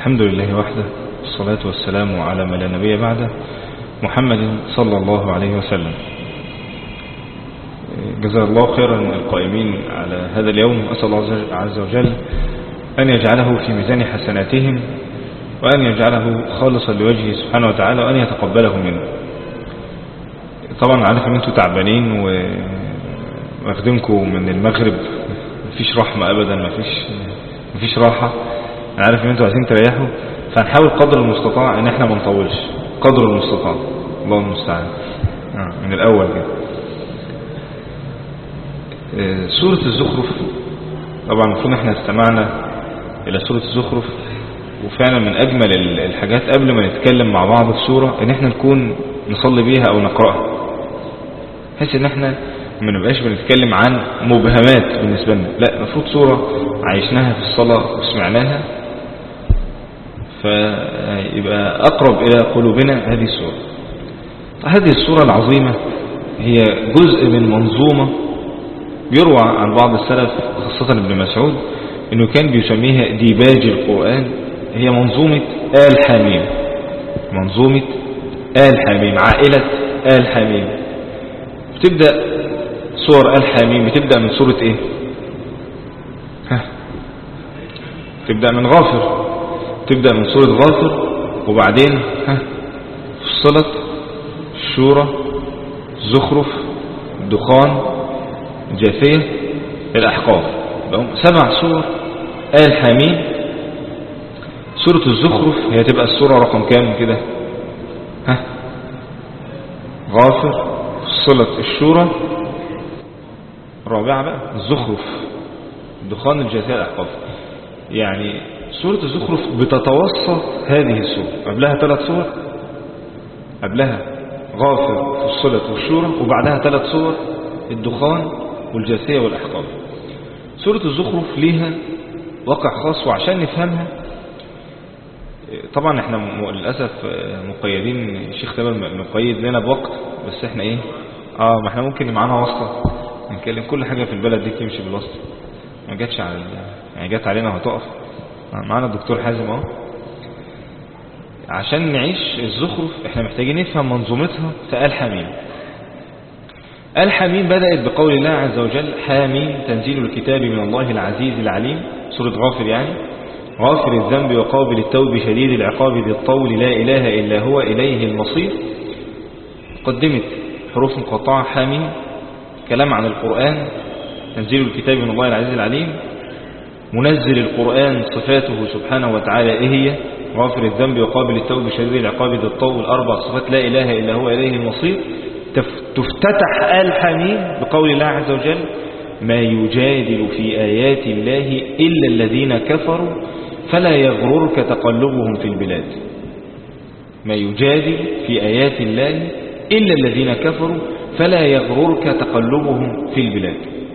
الحمد لله وحده، والصلاة والسلام على من لا نبي بعده، محمد صلى الله عليه وسلم. جزا الله خيرا القائمين على هذا اليوم، أسأل الله عز وجل أن يجعله في ميزان حسناتهم، وأن يجعله خالصا لوجهه سبحانه وتعالى، وأن يتقبله منه. طبعا عارف ان انتوا تعبانين واخدينكم من المغرب، مفيش رحمة ابدا، مفيش راحة. انا عارف ان انتوا عايزين تريحوا، فهنحاول قدر المستطاع ان احنا ما نطولش قدر المستطاع، الله المستعان. من الاول كده سورة الزخرف. طبعا المفروض احنا استمعنا الى سورة الزخرف، وفعلا من اجمل الحاجات قبل ما نتكلم مع بعض السورة ان احنا نكون نصلي بيها او نقرأها، بحيث ان احنا ما نبقاش بنتكلم عن مبهمات بالنسبة لنا. لا، المفروض سورة عايشناها في الصلاة وسمعناها، فيبقى اقرب الى قلوبنا هذه السورة. هذه السورة العظيمة هي جزء من منظومة بيروى عن بعض السلف، خاصة ابن مسعود، انه كان بيسميها ديباج القرآن. هي منظومة آل حميم، منظومة آل حميم، عائلة آل حميم. بتبدأ سور آل حميم بتبدأ من سورة ايه؟ تبدأ من غافر، تبدأ من سورة غافر، وبعدين فصلت، الشورى، زخرف، دخان، جاثية، الأحقاف. 7 سور آل حميم. سورة الزخرف هي تبقى السورة رقم كام كده؟ غافر، فصلت، الشورى، الرابعة بقى الزخرف، الدخان، الجاثية، الأحقاف. يعني سورة الزخرف بتتوسط هذه السورة. قبلها 3 سور، قبلها غافر، فصلت، والشورى، وبعدها 3 سور، الدخان والجاثية والأحقاف. سورة الزخرف ليها واقع خاص، وعشان نفهمها طبعا احنا للأسف مقيدين، الشيخ تامر مقيد لنا بوقت، بس احنا ايه ما احنا ممكن معانا واسطة نتكلم كل حاجة في البلد دي تمشي بالواسطة، ما جاتش على يعني جات علينا وهتقف. معانا الدكتور حازم اهو. عشان نعيش الزخرف احنا محتاجين نفهم منظومتها في آل حميم. آل حميم بدأت بقول الله عز وجل: حاميم تنزيل الكتاب من الله العزيز العليم. سورة غافر يعني، غافر الذنب وقابل التوب شديد العقاب ذي الطول لا إله إلا هو إليه المصير. قدمت حروف مقطعة حاميم، كلام عن القرآن، تنزيل الكتاب من الله العزيز العليم، منزل القرآن، صفاته سبحانه وتعالى إيه هي؟ غافر الذنب وقابل التوب شديد العقاب ذي الطول، 4 صفات لا إله إلا هو إليه المصير. تفتتح آل حميم بقول الله عز وجل: ما يجادل في آيات الله إلا الذين كفروا فلا يغررك تقلبهم في البلاد. ما يجادل في آيات الله إلا الذين كفروا فلا يغررك تقلبهم في البلاد.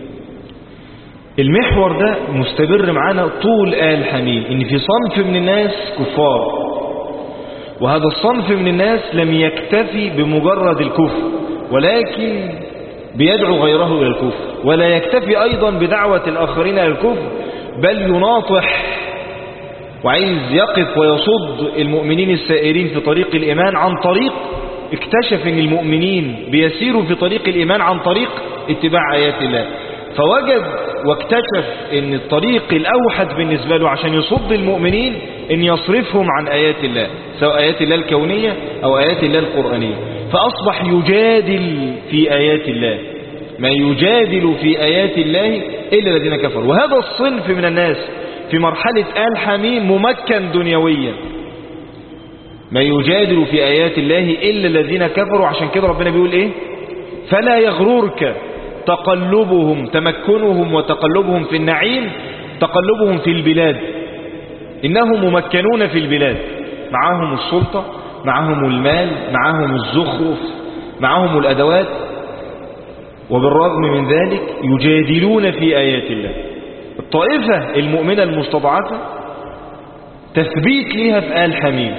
المحور ده مستمر معانا طول آل حميم، إن في صنف من الناس كفار، وهذا الصنف من الناس لم يكتفي بمجرد الكفر، ولكن بيدعو غيره إلى الكفر، ولا يكتفي أيضا بدعوة الآخرين إلى الكفر، بل يناطح وعايز يقف ويصد المؤمنين السائرين في طريق الإيمان، عن طريق اكتشف ان المؤمنين بيسيروا في طريق الإيمان عن طريق اتباع آيات الله، فوجد واكتشف ان الطريق الأوحد بالنسبة له عشان يصد المؤمنين ان يصرفهم عن آيات الله، سواء آيات الله الكونية أو آيات الله القرآنية، فأصبح يجادل في آيات الله. ما يجادل في آيات الله إلا الذين كفروا. وهذا الصنف من الناس في مرحلة آل حميم ممكن دنيويا. ما يجادل في آيات الله إلا الذين كفروا. عشان كده ربنا بيقول إيه؟ فلا يغررك تقلبهم، تمكنهم وتقلبهم في النعيم، تقلبهم في البلاد. إنهم ممكنون في البلاد، معهم السلطة، معهم المال، معهم الزخرف، معهم الأدوات، وبالرغم من ذلك يجادلون في آيات الله. الطائفة المؤمنة المستضعفة تثبيت لها في آل حميم،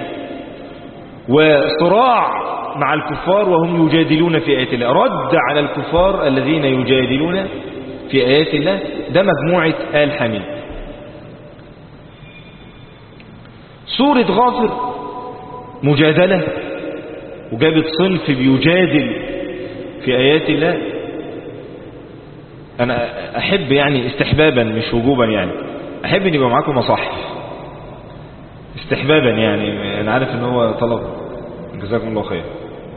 وصراع مع الكفار وهم يجادلون في آيات الله، رد على الكفار الذين يجادلون في آيات الله. ده مجموعة آل حميم. سورة غافر مجادلة، وجابت صنف بيجادل في آيات الله. أنا أحب يعني استحبابا مش وجوبا، يعني أحب أن يبقى معاكم مصحف استحبابا، يعني أنا عارف أن هو طلب، جزاكم الله خير.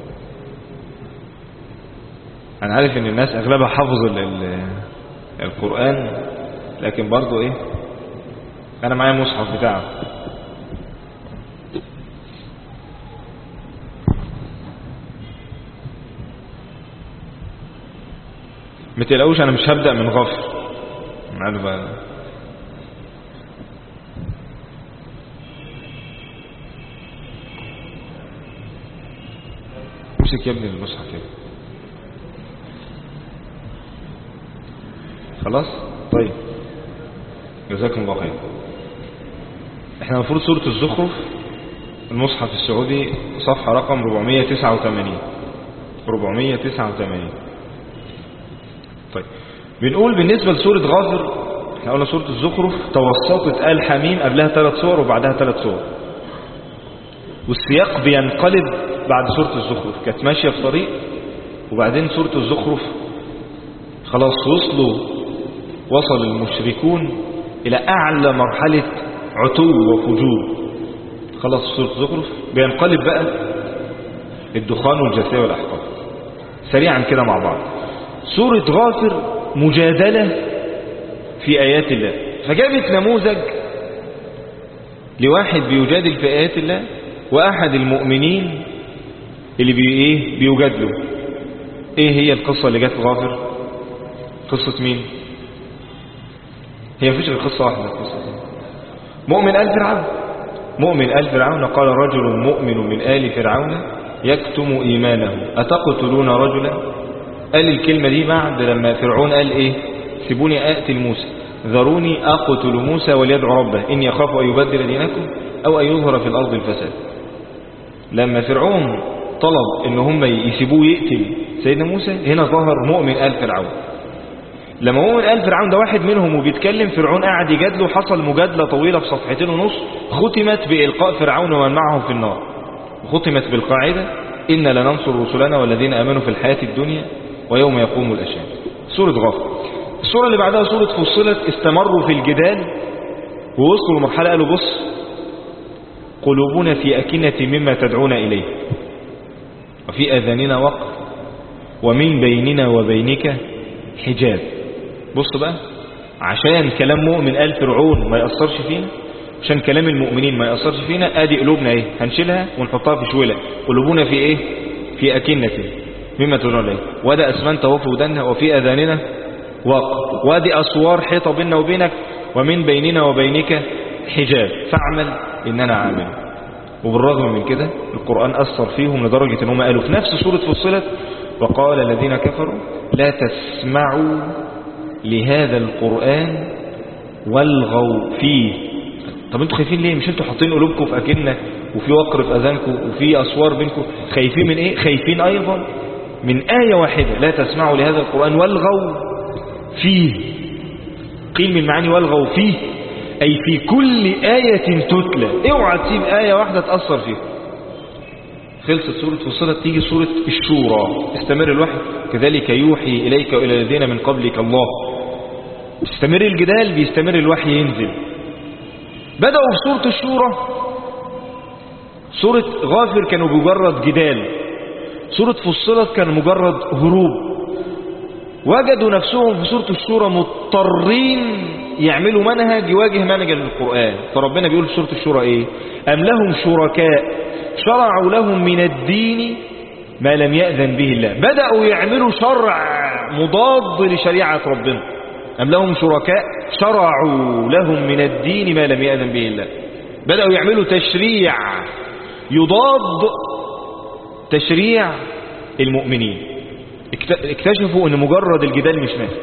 أنا عارف أن الناس أغلبها حفظ القرآن، لكن برضو إيه، أنا معايا مصحف بتاعه. متقلقوش، أنا مش هبدأ من غافر، عارف بقى. امسك يا ابني المصحف كده، خلاص. طيب جزاكم الله خير. احنا المفروض سورة الزخرف المصحف السعودي صفحة رقم 489. طيب بنقول بالنسبة لسورة غافر، احنا قلنا سورة الزخرف توسطت آل حميم قبلها 3 سور وبعدها 3 سور، والسياق بينقلب بعد سورة الزخرف. كانت ماشية في طريق، وبعدين سورة الزخرف خلاص وصل المشركون إلى أعلى مرحلة عتو وفجور. خلاص سورة الزخرف بينقلب بقى الدخان والجاثية والأحقاف. سريعا كده مع بعض، سورة غافر مجادلة في آيات الله، فجابت نموذج لواحد بيجادل في آيات الله، وأحد المؤمنين اللي بيجادلوا. ايه هي القصة اللي جت في غافر؟ قصة مين؟ هي مفيش غير قصة واحدة. قصة مؤمن آل فرعون. مؤمن آل فرعون قال رجل مؤمن من آل فرعون يكتم إيمانه أتقتلون رجلا. قال الكلمة دي بعد لما فرعون قال ايه؟ سيبوني أقتل موسى، ذروني أقتل موسى وليدعو ربه إني أخاف أن يبدل دينكم أو أن يظهر في الأرض الفساد. لما فرعون طلب ان هم يسيبوه يقتل سيدنا موسى، هنا ظهر مؤمن آل فرعون. لما مؤمن آل فرعون ده واحد منهم وبيتكلم، فرعون قاعد يجادله، حصل مجادلة طويلة في 2.5 صفحة، ختمت بإلقاء فرعون ومن معه في النار، ختمت بالقاعدة إن لننصر رسلنا والذين آمنوا في الحياة الدنيا ويوم يقوم الأشهاد. سورة غافر. السورة اللي بعدها سورة فصلت، استمروا في الجدال ووصلوا لمرحلة قالوا بص قلوبنا في أكنة مما تدعون إليه وفي أذاننا وقر ومن بيننا وبينك حجاب. بص بقى، عشان كلام مؤمن آل فرعون ما يأثرش فينا، عشان كلام المؤمنين ما يأثرش فينا، ادي قلوبنا ايه هنشيلها ونحطها في شويلة. قلوبنا في ايه؟ في أكنة مما تدعون إليه، وده أسمنت وفي ودنها وفي أذاننا وقر، وادي أسوار حيطة بيننا وبينك ومن بيننا وبينك حجاب فاعمل إننا عامل. وبالرغم من كده القرآن أثر فيهم لدرجة أنهم قالوا في نفس سورة فصلت وقال الذين كفروا لا تسمعوا لهذا القرآن والغوا فيه. طب انتوا خايفين ليه؟ مش انتوا حاطين قلوبكم في أكنة وفي وقر في أذانكم وفي أسوار بينكم؟ خايفين من ايه؟ خايفين أيضا من آية واحدة لا تسمعوا لهذا القرآن والغوا فيه. قيل من معاني والغوا فيه أي في كل آية تتلى، اوعى تسيب آية واحدة تأثر فيها. خلصت سورة فصلت، تيجي سورة الشورى، استمر الوحي كذلك يوحي إليك وإلى الذين من قبلك الله. استمر الجدال، بيستمر الوحي ينزل. بدأوا بسورة الشورى. سورة غافر كانوا بمجرد جدال، سورة فصلت كان مجرد هروب. وجدوا نفسهم في سورة الشورى مضطرين يعملوا منهج يواجه منهج القرآن. فربنا بيقول في سورة الشورى ايه؟ أم لهم شركاء شرعوا لهم من الدين ما لم يأذن به الله. بدأوا يعملوا شرع مضاد لشريعة ربنا. أم لهم شركاء شرعوا لهم من الدين ما لم يأذن به الله. بدأوا يعملوا تشريع يضاد تشريع المؤمنين. اكتشفوا ان مجرد الجدال مش نافع.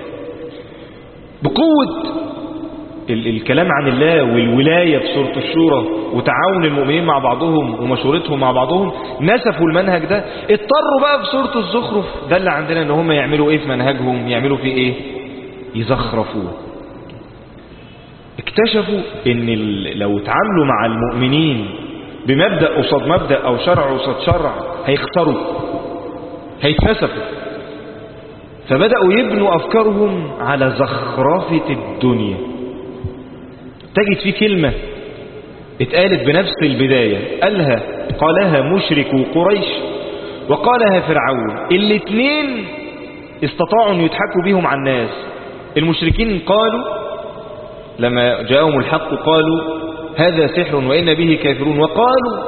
بقوة الكلام عن الله والولاية في سورة الشورى وتعاون المؤمنين مع بعضهم ومشورتهم مع بعضهم نسفوا المنهج ده. اضطروا بقى في سورة الزخرف ده اللي عندنا ان هم يعملوا ايه في منهجهم، يعملوا فيه ايه؟ يزخرفوه. اكتشفوا ان لو اتعاملوا مع المؤمنين بمبدأ قصاد مبدأ او شرع قصاد شرع هيخسروا، هيتنسفوا. فبدأوا يبنوا افكارهم على زخرفة الدنيا. تجد في كلمة اتقالت بنفس البداية، قالها مشركو قريش وقالها فرعون. الاثنين استطاعوا ان يضحكوا بيهم على الناس. المشركين قالوا لما جاءهم الحق قالوا هذا سحر وإن به كافرون، وقالوا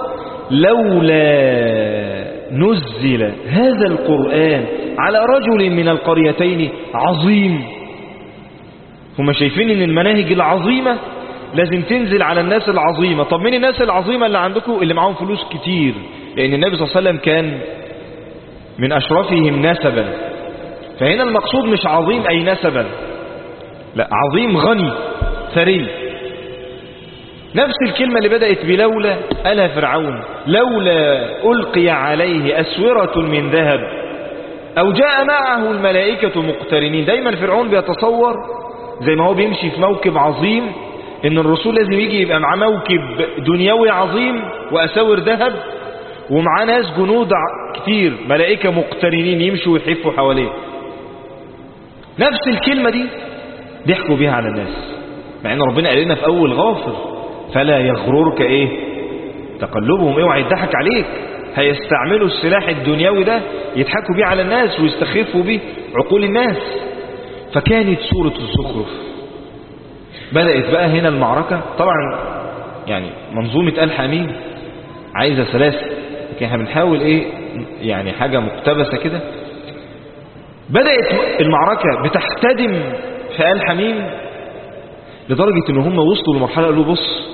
لولا نزل هذا القرآن على رجل من القريتين عظيم. هم شايفين ان المناهج العظيمة لازم تنزل على الناس العظيمة. طب مين الناس العظيمة اللي عندكم؟ اللي معاهم فلوس كتير، لأن النبي صلى الله عليه وسلم كان من أشرفهم نسبا. فهنا المقصود مش عظيم أي نسبا، لا، عظيم غني ثري. نفس الكلمة اللي بدأت بلولا قالها فرعون، لولا ألقي عليه أسورة من ذهب أو جاء معه الملائكة مقترنين. دايما فرعون بيتصور زي ما هو بيمشي في موكب عظيم ان الرسول لازم يجي يبقى معاه موكب دنيوي عظيم وأساور ذهب ومعاه ناس جنود كتير ملائكة مقترنين يمشوا ويحفوا حواليه. نفس الكلمة دي ضحكوا بيها على الناس، مع ان ربنا قال لنا في اول غافر فلا يغررك تقلبهم. اوعى يضحك عليك، هيستعملوا السلاح الدنيوي ده يضحكوا بيه على الناس ويستخفوا بيه عقول الناس. فكانت سورة الزخرف بدأت بقى هنا المعركة. طبعا يعني منظومة آل حميم عايزة سلاسل، لكن احنا بنحاول يعني حاجة مقتبسة كده. بدأت المعركة بتحتدم في آل حميم لدرجة ان هم وصلوا لمرحلة قالوا بص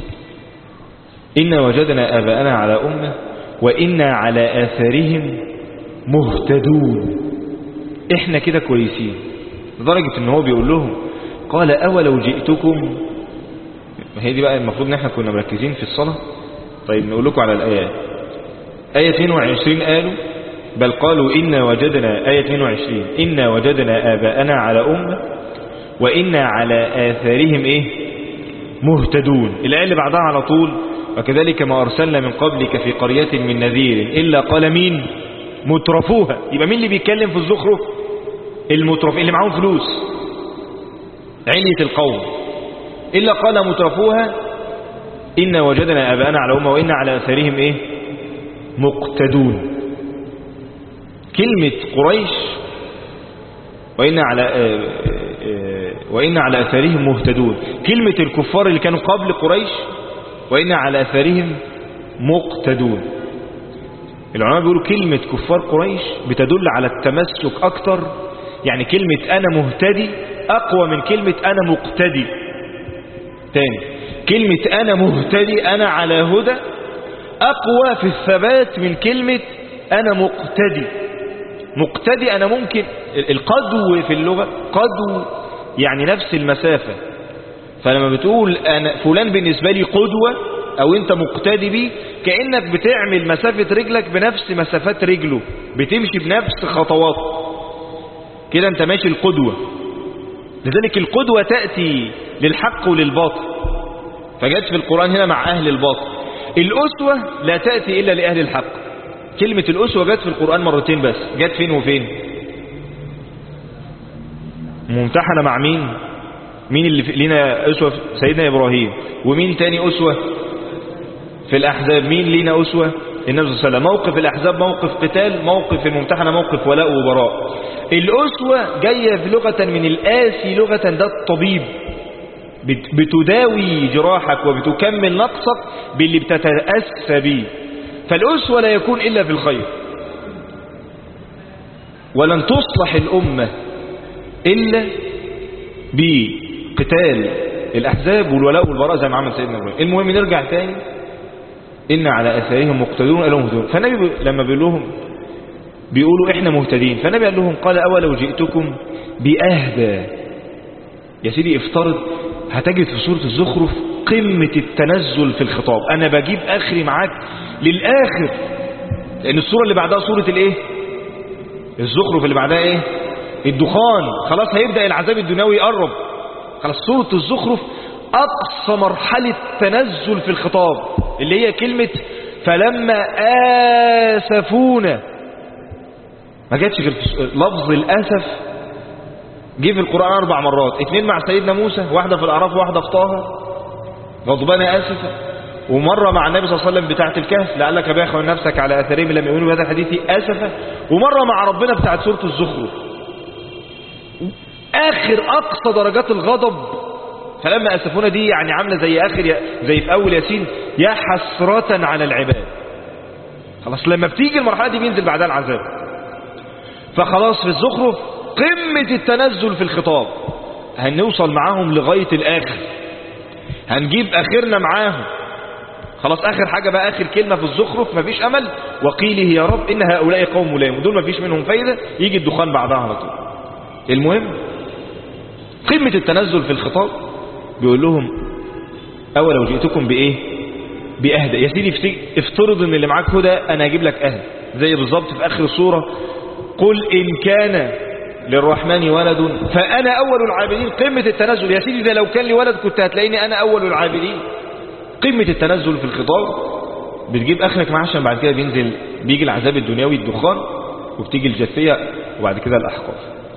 إنا وجدنا آباءنا على أمة وإنا على آثارهم مهتدون. احنا كده كويسين، لدرجة ان هو بيقول لهم قال أولو جئتكم. هي دي بقى المفروض ان احنا كنا مركزين في الصلاة. طيب نقول لكم على الآيات. آية 22 قالوا بل قالوا إنا وجدنا، آية 22 إنا وجدنا آباءنا على أمة وإنا على آثارهم مهتدون. الآية اللي بعدها على طول وكذلك ما أرسلنا من قبلك في قرية من نذير إلا قال مين؟ مترفوها. يبقى مين اللي بيتكلم في الزخرف؟ المترف اللي معاهم فلوس، علية القوم. إلا قال مترفوها إنا وجدنا آباءنا على أمة وإنا على آثارهم مقتدون. كلمة قريش وإنا على آثارهم مهتدون. كلمة الكفار اللي كانوا قبل قريش وإنا على آثارهم مقتدون. العلماء بيقولوا كلمة كفار قريش بتدل على التمسك أكتر. يعني كلمة أنا مهتدي أقوى من كلمة أنا مقتدي. تاني، كلمة أنا مهتدي أنا على هدى أقوى في الثبات من كلمة أنا مقتدي. مقتدي أنا ممكن القدو في اللغة قدو يعني نفس المسافة. فلما بتقول أنا فلان بالنسبة لي قدوة أو أنت مقتدي بيه كأنك بتعمل مسافة رجلك بنفس مسافات رجله، بتمشي بنفس خطواته كده، أنت ماشي القدوة. لذلك القدوة تأتي للحق وللباطل، فجت في القرآن هنا مع أهل الباطل. الأسوة لا تأتي إلا لأهل الحق. كلمة الأسوة جت في القرآن مرتين بس، جت فين وفين؟ ممتحنة مع مين؟ مين اللي لينا أسوة؟ سيدنا إبراهيم. ومين تاني أسوة؟ في الأحزاب مين لينا أسوة؟ النبي صلى الله عليه وسلم. موقف الأحزاب موقف قتال، موقف الممتحنة موقف ولاء وبراء. الأسوة جاية في لغة من الآسي، لغة ده الطبيب، بتداوي جراحك وبتكمل نقصك باللي بتتأسى به. فالأسوة لا يكون إلا في الخير. ولن تصلح الأمة إلا بقتال الأحزاب والولاء والبراء زي ما عمل سيدنا إبراهيم. المهم نرجع تاني، إن على أثارهم مقتدون قالوا مهتدون. فالنبي لما بيقولوا إحنا مهتدين، فالنبي قال لهم قال أولو جئتكم بأهدى. يا سيدي افترض هتجد في سورة الزخرف قمة التنزل في الخطاب. أنا بجيب آخري معاك للآخر، لأن السورة اللي بعدها سورة الزخرف اللي بعدها الدخان. خلاص هيبدأ العذاب الدنيوي يقرب. خلاص سورة الزخرف أقصى مرحلة تنزل في الخطاب اللي هي كلمة فلما آسفونا. ما جاتش غير لفظ الأسف جه في القرآن 4 مرات، 2 مع سيدنا موسى، واحدة في الأعراف واحدة في طه غضبان آسفة، ومرة مع النبي صلى الله عليه وسلم بتاعة الكهف لعلك باخع نفسك على أثرهم لم يؤمنوا بهذا الحديث أسفة، ومرة مع ربنا بتاعة سورة الزخرف. آخر أقصى درجات الغضب فلما أسفونا دي يعني عاملة زي في أول ياسين يا حسرة على العباد. خلاص لما بتيجي المرحلة دي بينزل بعدها العذاب. فخلاص في الزخرف قمة التنزل في الخطاب، هنوصل معاهم لغاية الآخر، هنجيب آخرنا معاهم. خلاص آخر حاجة بقى، آخر كلمة في الزخرف مفيش أمل، وقيله يا رب إن هؤلاء قوم ملام، ودول مفيش منهم فايدة، يجي الدخان بعدها على طول. المهم قمة التنزل في الخطاب بيقول لهم أولو جئتكم بإيه؟ بأهدى. يا سيدي افترض إن اللي معاك هدى أنا هجيب لك أهدى، زي بالظبط في آخر السورة قل إن كان للرحمن ولد فأنا أول العابدين. قمة التنزل يا سيدي، ده لو كان لي ولد كنت هتلاقيني أنا أول العابدين. قمة التنزل في الخطاب بتجيب آخرك معاه، عشان بعد كده بيجي العذاب الدنيوي الدخان، وبتيجي الجثية، وبعد كده الأحقاف.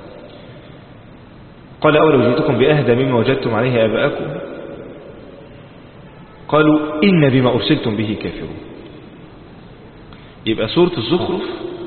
قال أولو جئتكم بأهدى مما وجدتم عليه آباءكم قالوا إن بما أرسلتم به كافرون. يبقى سورة الزخرف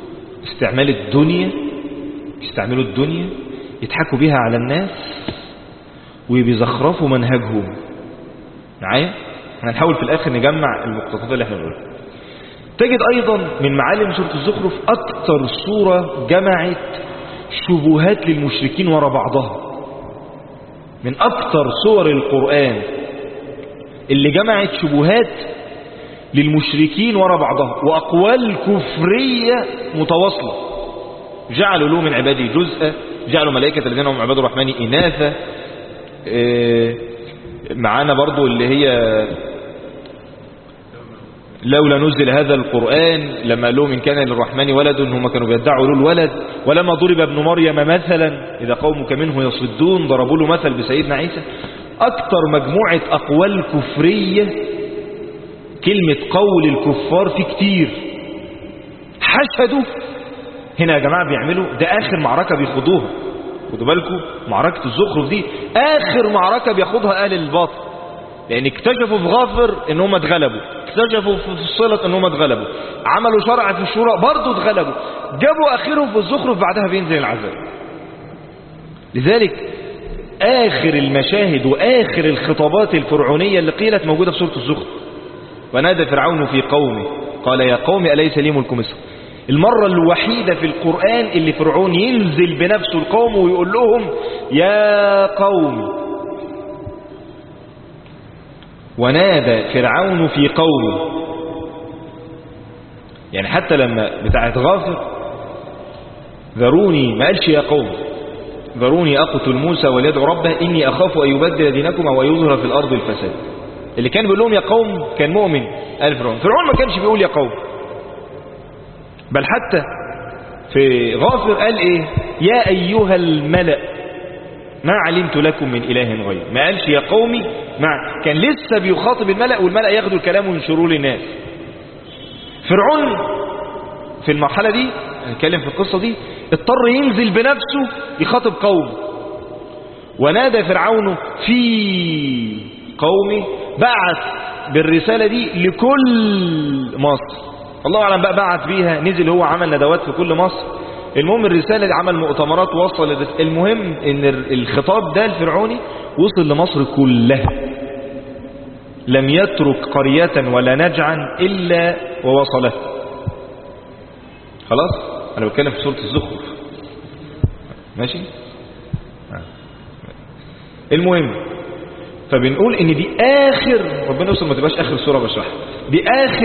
استعملوا الدنيا يضحكوا بها على الناس وبيزخرفوا منهجهم. معايا؟ هنحاول في الآخر نجمع المقتطفات اللي احنا بنقولها. تجد أيضا من معالم سورة الزخرف أكثر سورة جمعت شبهات للمشركين وراء بعضها. من أكثر سور القرآن اللي جمعت شبهات للمشركين وراء بعضها وأقوال كفرية متواصلة. جعلوا له من عباده جزءا، جعلوا ملائكة الذين هم عباد الرحمن إناثا. معانا برضو اللي هي لولا نزل هذا القرآن، لما قالوا إن كان للرحمن ولد، هم كانوا بيدعوا له الولد. ولما ضرب ابن مريم مثلا إذا قومك منه يصدون، ضربوا له مثل بسيدنا عيسى. أكثر مجموعة أقوال كفرية، كلمة قول الكفار في كتير. حشدوا هنا يا جماعة بيعملوا ده آخر معركة بيخوضوها. خدوا بالكم معركة الزخرف دي آخر معركة بياخدها أهل الباطل، لأن اكتشفوا في غافر إن هم اتغلبوا، اكتشفوا في الصلة إن هم اتغلبوا، عملوا شرع في الشورى برضو اتغلبوا، جابوا آخرهم في الزخرف بعدها بينزل العذاب. لذلك آخر المشاهد وآخر الخطابات الفرعونية اللي قيلت موجودة في سورة الزخرف. ونادى فرعون في قومه قال يا قوم أليس لي ملك مصر. المرة الوحيدة في القرآن اللي فرعون ينزل بنفسه القوم ويقول لهم يا قوم. ونادى فرعون في قومه، يعني حتى لما بتاعت غافر ذروني ما قالش يا قوم، ذروني أقتل موسى وليدعو ربه إني أخاف أن يبدل دينكم أو يظهر في الأرض الفساد. اللي كان بيقول لهم يا قوم كان مؤمن قال فرعون ما كانش بيقول يا قوم، بل حتى في غافر قال ايه يا أيها الملأ ما علمت لكم من إله غير. ما قالش يا قومي، كان لسه بيخاطب الملأ، والملأ ياخدوا الكلام وينشروه للناس. فرعون في المرحلة دي هنتكلم في القصة دي اضطر ينزل بنفسه يخاطب قوم. ونادى فرعون في قومه، بعث بالرسالة دي لكل مصر. الله أعلم بقى بعت بيها، نزل هو عمل ندوات في كل مصر. المهم الرسالة دي عمل مؤتمرات ووصل المهم ان الخطاب ده الفرعوني وصل لمصر كلها، لم يترك قرية ولا نجعا إلا ووصله. خلاص أنا بتكلم في سورة الزخرف ماشي. المهم فبنقول ان دي آخر، ربنا يوصل ما تبقاش آخر سورة بشرحها، دي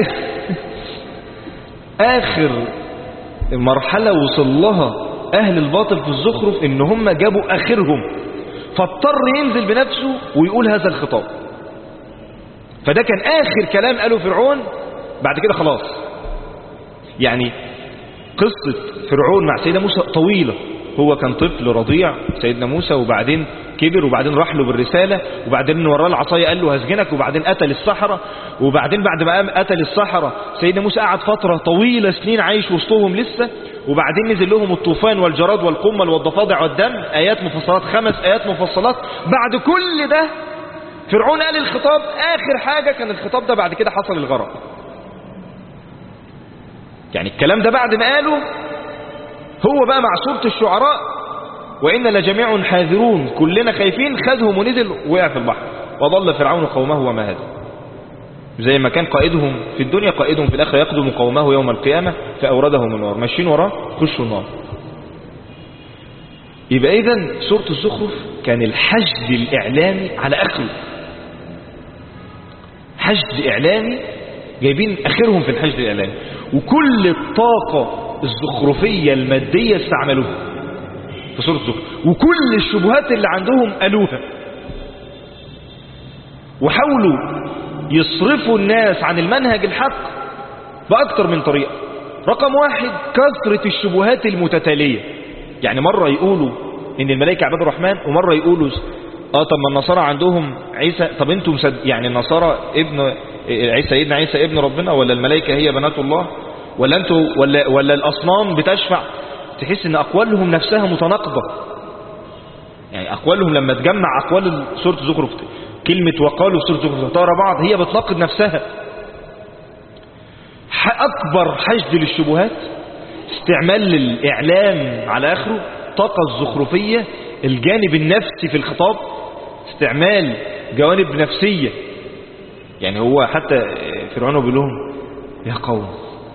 آخر مرحلة وصل لها أهل الباطل في الزخرف، إن هم جابوا آخرهم، فاضطر ينزل بنفسه ويقول هذا الخطاب. فده كان آخر كلام قاله فرعون. بعد كده خلاص، يعني قصة فرعون مع سيدنا موسى طويلة. هو كان طفل رضيع سيدنا موسى، وبعدين كبر، وبعدين راح له بالرسالة، وبعدين وراه العصاية قال له هسجنك، وبعدين قتل السحرة، وبعدين بعد ما قام قتل السحرة سيدنا موسى قعد فترة طويلة سنين عايش وسطهم لسه، وبعدين نزل لهم الطوفان والجراد والقمل والضفادع والدم، آيات مفصلات، 5 آيات مفصلات. بعد كل ده فرعون قال الخطاب، آخر حاجة كان الخطاب ده، بعد كده حصل الغرق. يعني الكلام ده بعد ما قاله هو بقى مع سورة الشعراء وإن لجميع حاذرون، كلنا خايفين، خدهم ونزل وقع في البحر، وضل فرعون قومه وما هدى. زي ما كان قائدهم في الدنيا قائدهم في الآخرة يقدم قومه يوم القيامة فأوردهم النار، ماشيين وراه خشوا النار. يبقى إذن سورة الزخرف كان الحشد الإعلامي على آخره، حشد إعلامي جايبين آخرهم في الحشد الإعلامي، وكل الطاقة الزخرفية المادية استعملوها في سورة الزخرف، وكل الشبهات اللي عندهم قالوها، وحاولوا يصرفوا الناس عن المنهج الحق بأكتر من طريقة. رقم 1 كثرة الشبهات المتتالية. يعني مرة يقولوا إن الملائكة عباد الرحمن، ومرة يقولوا طب ما النصارى عندهم عيسى، طب انتم يعني النصارى ابن عيسى، سيدنا عيسى ابن ربنا، ولا الملائكة هي بنات الله، ولا انتم ولا الأصنام بتشفع؟ تحس ان أقوالهم نفسها متناقضة. يعني أقوالهم لما تجمع أقوال سورة الزخرف، كلمة وقالوا في سورة الزخرف ترى بعض، هي بتناقض نفسها. أكبر حشد للشبهات، استعمال الإعلام على آخره، طاقة الزخرفية، الجانب النفسي في الخطاب، استعمال جوانب نفسية. يعني هو حتى فرعون بيقول لهم يا قوم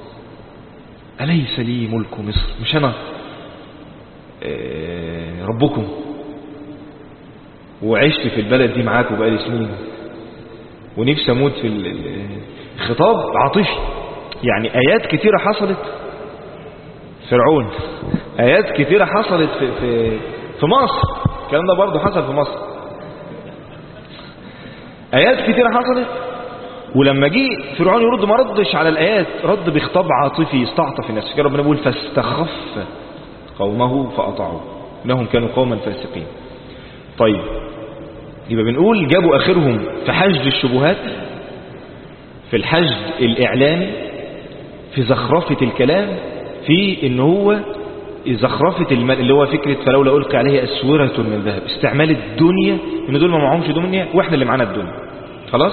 أليس لي ملك مصر، مش أنا ربكم، وعشت في البلد دي معاكم بقالي سنين، ونفسي أموت في الخطاب عاطفي. يعني آيات كتيرة حصلت فرعون، آيات كتيرة حصلت في مصر، الكلام ده برضه حصل في مصر، آيات كتيرة حصلت. ولما جه فرعون يرد ما ردش على الآيات، رد بخطاب عاطفي يستعطف الناس. كان ربنا بيقول فاستخف قومه فأطاعوه إنهم كانوا قوما فاسقين. طيب يبقى بنقول جابوا آخرهم في حشد الشبهات، في الحشد الإعلامي، في زخرفة الكلام، في إن هو زخرفة اللي هو فكرة فلولا ألقي عليه أسورة من ذهب، استعمال الدنيا، إن دول ما معهمش دنيا وإحنا اللي معانا الدنيا. خلاص.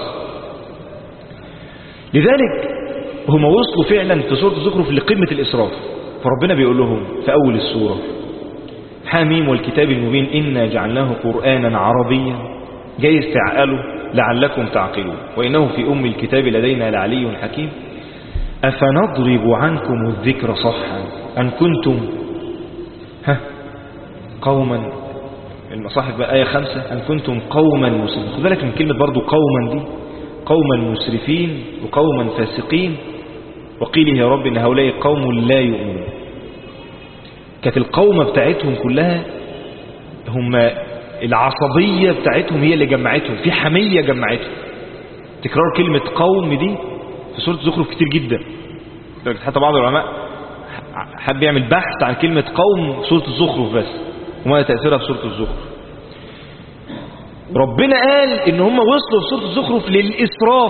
لذلك هم وصلوا فعلا في سورة الزخرف لقمة الإسراف. فربنا بيقول لهم في أول السورة حاميم والكتاب المبين إنا جعلناه قرآنا عربيا جايز تعقلوا لعلكم تعقلون وإنه في أم الكتاب لدينا لعلي حكيم أفنضرب عنكم الذكر صفحا أن كنتم قوما، المصاحف بقى آية 5 أن كنتم قوما مسرفين. خد بالك من كلمة برضو قوما دي، قوما مسرفين وقوما فاسقين، وقيل يا رب إن هؤلاء قوم لا يؤمنون. كانت القومة بتاعتهم كلها هم العصبية بتاعتهم هي اللي جمعتهم، في حمية جمعتهم. تكرار كلمة قوم دي في سورة الزخرف كتير جدا، حتى بعض العلماء حب يعمل بحث عن كلمة قوم في سورة الزخرف بس وما تأثيرها في سورة الزخرف. ربنا قال إن هم وصلوا في سورة الزخرف للإسراف،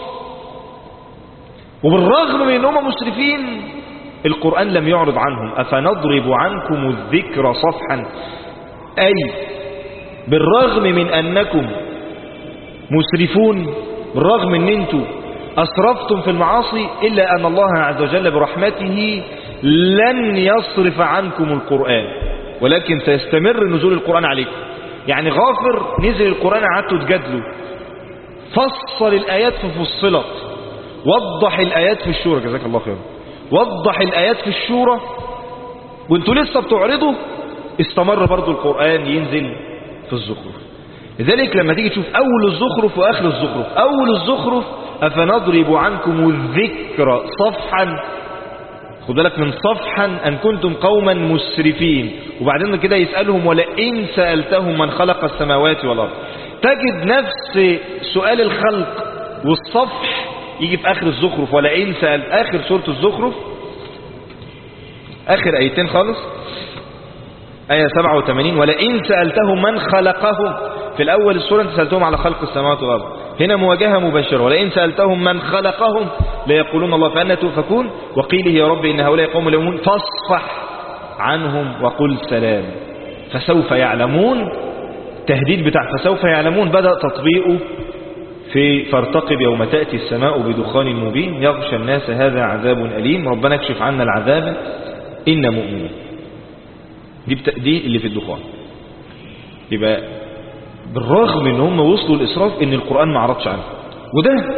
وبالرغم من أنهم مسرفين القرآن لم يعرض عنهم. أفنضرب عنكم الذكر صفحا، أي بالرغم من أنكم مسرفون، بالرغم أن أنتم أسرفتم في المعاصي، إلا أن الله عز وجل برحمته لن يصرف عنكم القرآن، ولكن سيستمر نزول القرآن عليكم. يعني غافر نزل القرآن قعدتوا تجادلوا، فصل الآيات ففصلت، وضح الآيات في الشورى، جزاك الله خير، وضح الآيات في الشورى، وانتوا لسه بتعرضوا استمر برضو القرآن ينزل في الزخرف. لذلك لما تيجي تشوف أول الزخرف وآخر الزخرف، أول الزخرف أفنضرب عنكم الذكر صفحا، خد بالك من صفحا أن كنتم قوما مسرفين، وبعدين كده يسألهم ولئن سألتهم من خلق السماوات والأرض، تجد نفس سؤال الخلق والصفح يجي في آخر الزخرف، ولئن سأل، آخر سورة الزخرف آخر آيتين خالص، آية 87 ولئن سألتهم من خلقهم. في الأول السورة أنت سألتهم على خلق السماوات والأرض، هنا مواجهة مباشرة. ولئن سألتهم من خلقهم ليقولون الله فأنا تؤفكون وقيله يا رب إن هؤلاء قوم لا يؤمنون فاصفح عنهم وقل سلام فسوف يعلمون. التهديد بتاع فسوف يعلمون بدأ تطبيقه في فارتقب يوم تأتي السماء بدخان مبين يغشى الناس هذا عذاب أليم ربنا اكشف عنا العذاب إن مؤمنون. دي اللي في الدخان. يبقى بالرغم ان هم وصلوا الإسراف ان القرآن ما عرضش عنه، وده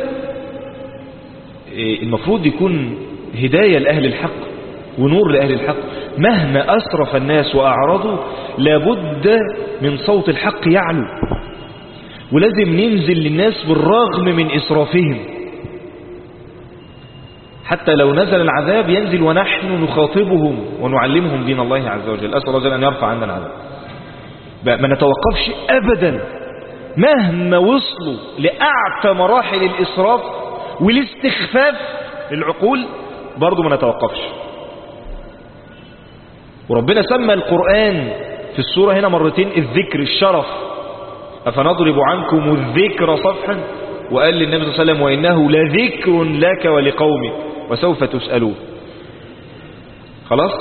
المفروض يكون هداية لأهل الحق ونور لأهل الحق. مهما أسرف الناس وأعرضوا لابد من صوت الحق يعلو، ولازم ننزل للناس بالرغم من إسرافهم. حتى لو نزل العذاب ينزل ونحن نخاطبهم ونعلمهم دين الله عز وجل. أسأل الله أن يرفع عنا العذاب. ما نتوقفش أبدا مهما وصلوا لأعتى مراحل الإسراف والاستخفاف العقول، برضو ما نتوقفش. وربنا سمى القرآن في السورة هنا مرتين الذكر الشرف، أفنضرب عنكم الذكر صفحا، وقال للنبي صلى الله عليه وسلم وإنه لذكر لك ولقومك وسوف تسألون. خلاص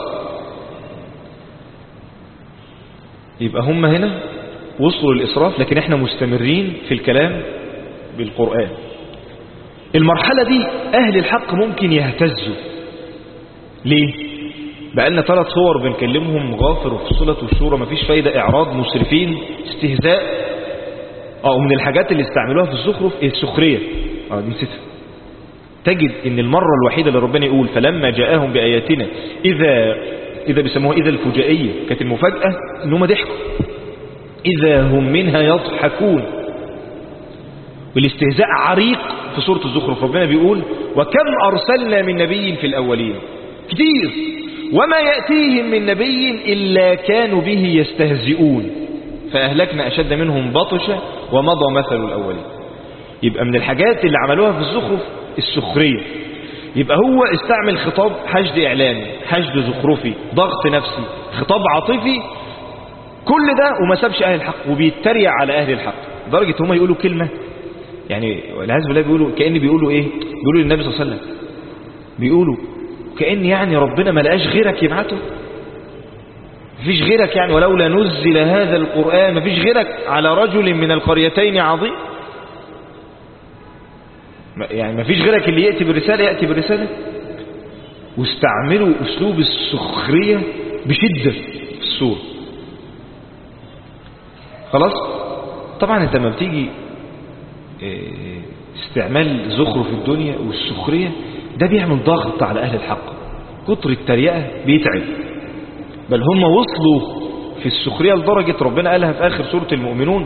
يبقى هم هنا وصلوا للإسراف، لكن احنا مستمرين في الكلام بالقرآن. المرحلة دي أهل الحق ممكن يهتزوا. ليه؟ بقالنا 3 صور بنكلمهم، غافر وفصلة والشورى، مفيش فايدة، إعراض، مسرفين، استهزاء. ومن الحاجات اللي استعملوها في الزخرف السخرية. دي نسيتها. تجد ان المرة الوحيدة اللي ربنا يقول فلما جاءهم بآياتنا إذا بيسموها إذا الفجائية، كانت المفاجأة إنهم ضحكوا، إذا هم منها يضحكون. والاستهزاء عريق في سورة الزخرف. ربنا بيقول وكم أرسلنا من نبي في الأولين، كتير، وما يأتيهم من نبي إلا كانوا به يستهزئون فأهلكنا أشد منهم بطشا ومضى مثل الأولين. يبقى من الحاجات اللي عملوها في الزخرف السخرية. يبقى هو استعمل خطاب حشد إعلامي، حشد زخرفي، ضغط نفسي، خطاب عاطفي، كل ده وما سابش أهل الحق، وبيتريق على أهل الحق لدرجة هم يقولوا كلمة يعني والعياذ بالله بيقولوا كأن بيقولوا إيه، بيقولوا للنبي صلى الله عليه وسلم، بيقولوا كأن يعني ربنا ما لقاش غيرك يبعته، مفيش غيرك يعني، ولولا نزل هذا القرآن، مفيش غيرك على رجل من القريتين عظيم، يعني مفيش غيرك اللي يأتي بالرسالة يأتي بالرسالة. واستعملوا أسلوب السخرية بشدة في السورة. خلاص طبعا انت لما بتيجي استعمال زخرف الدنيا والسخرية ده بيعمل ضغط على أهل الحق، كتر التريقة بيتعب. بل هم وصلوا في السخرية لدرجة ربنا قالها في آخر سورة المؤمنون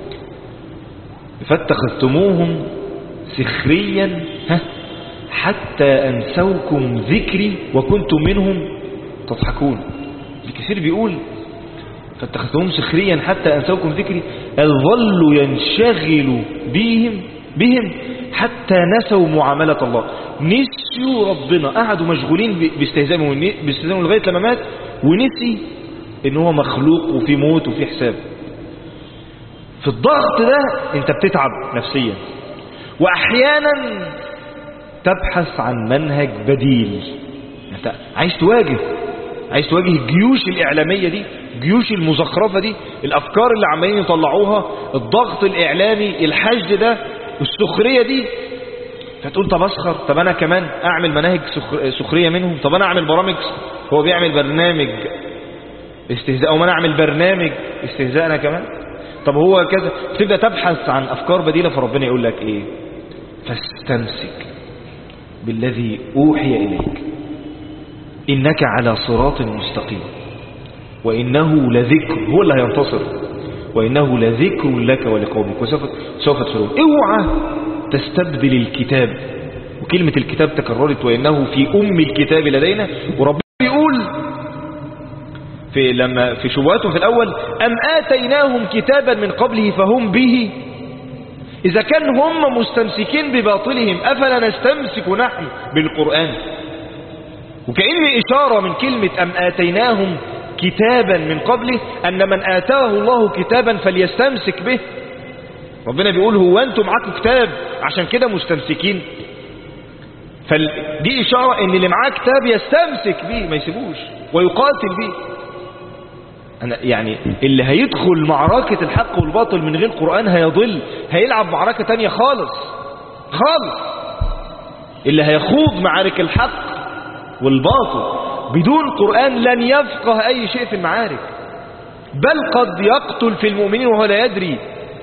فاتخذتموهم سخريا حتى أنسوكم ذكري وكنتم منهم تضحكون. الكثير بيقول فاتخذتموهم سخريا حتى أنسوكم ذكري، ظلوا ينشغلوا بهم حتى نسوا معاملة الله، نسيوا ربنا، قعدوا مشغولين باستهزائهم لغاية لما مات، ونسي ان هو مخلوق وفي موت وفي حساب. في الضغط ده انت بتتعب نفسيا، واحيانا تبحث عن منهج بديل. انت عايز تواجه الجيوش الإعلامية دي، الجيوش المزخرفة دي، الأفكار اللي عمالين يطلعوها، الضغط الإعلامي، الحشد ده، السخرية دي. فتقول طب أسخر، طب أنا كمان أعمل مناهج سخرية منهم، طب أنا أعمل برامج، هو بيعمل برنامج استهزاء وما أنا أعمل برنامج استهزاء أنا كمان، طب هو كذا. تبدأ تبحث عن أفكار بديلة، فربنا يقول لك إيه؟ فاستمسك بالذي أوحي إليك إنك على صراط مستقيم وإنه لذكر، هو اللي هينتصر، وإنه لذكر لك ولقومك وسوف تفلحون. اوعى تستبدل الكتاب، وكلمة الكتاب تكررت وإنه في أم الكتاب لدينا. وربنا يقول لما في شبهاتهم في الأول أم آتيناهم كتابا من قبله فهم به، إذا كان هم مستمسكين بباطلهم أفلا نستمسك نحن بالقرآن. وكأن إشارة من كلمة أم آتيناهم كتابا من قبله أن من آتاه الله كتابا فليستمسك به. ربنا بيقول هو أنتم معاكم كتاب عشان كده مستمسكين؟ فدي إشارة أن اللي معاه كتاب يستمسك به ما يسيبوش ويقاتل به. أنا يعني اللي هيدخل معركة الحق والباطل من غير قرآن هيضل، هيلعب معركة تانية خالص خالص. اللي هيخوض معارك الحق والباطل بدون قرآن لن يفقه أي شيء في المعارك، بل قد يقتل في المؤمنين وهو لا يدري،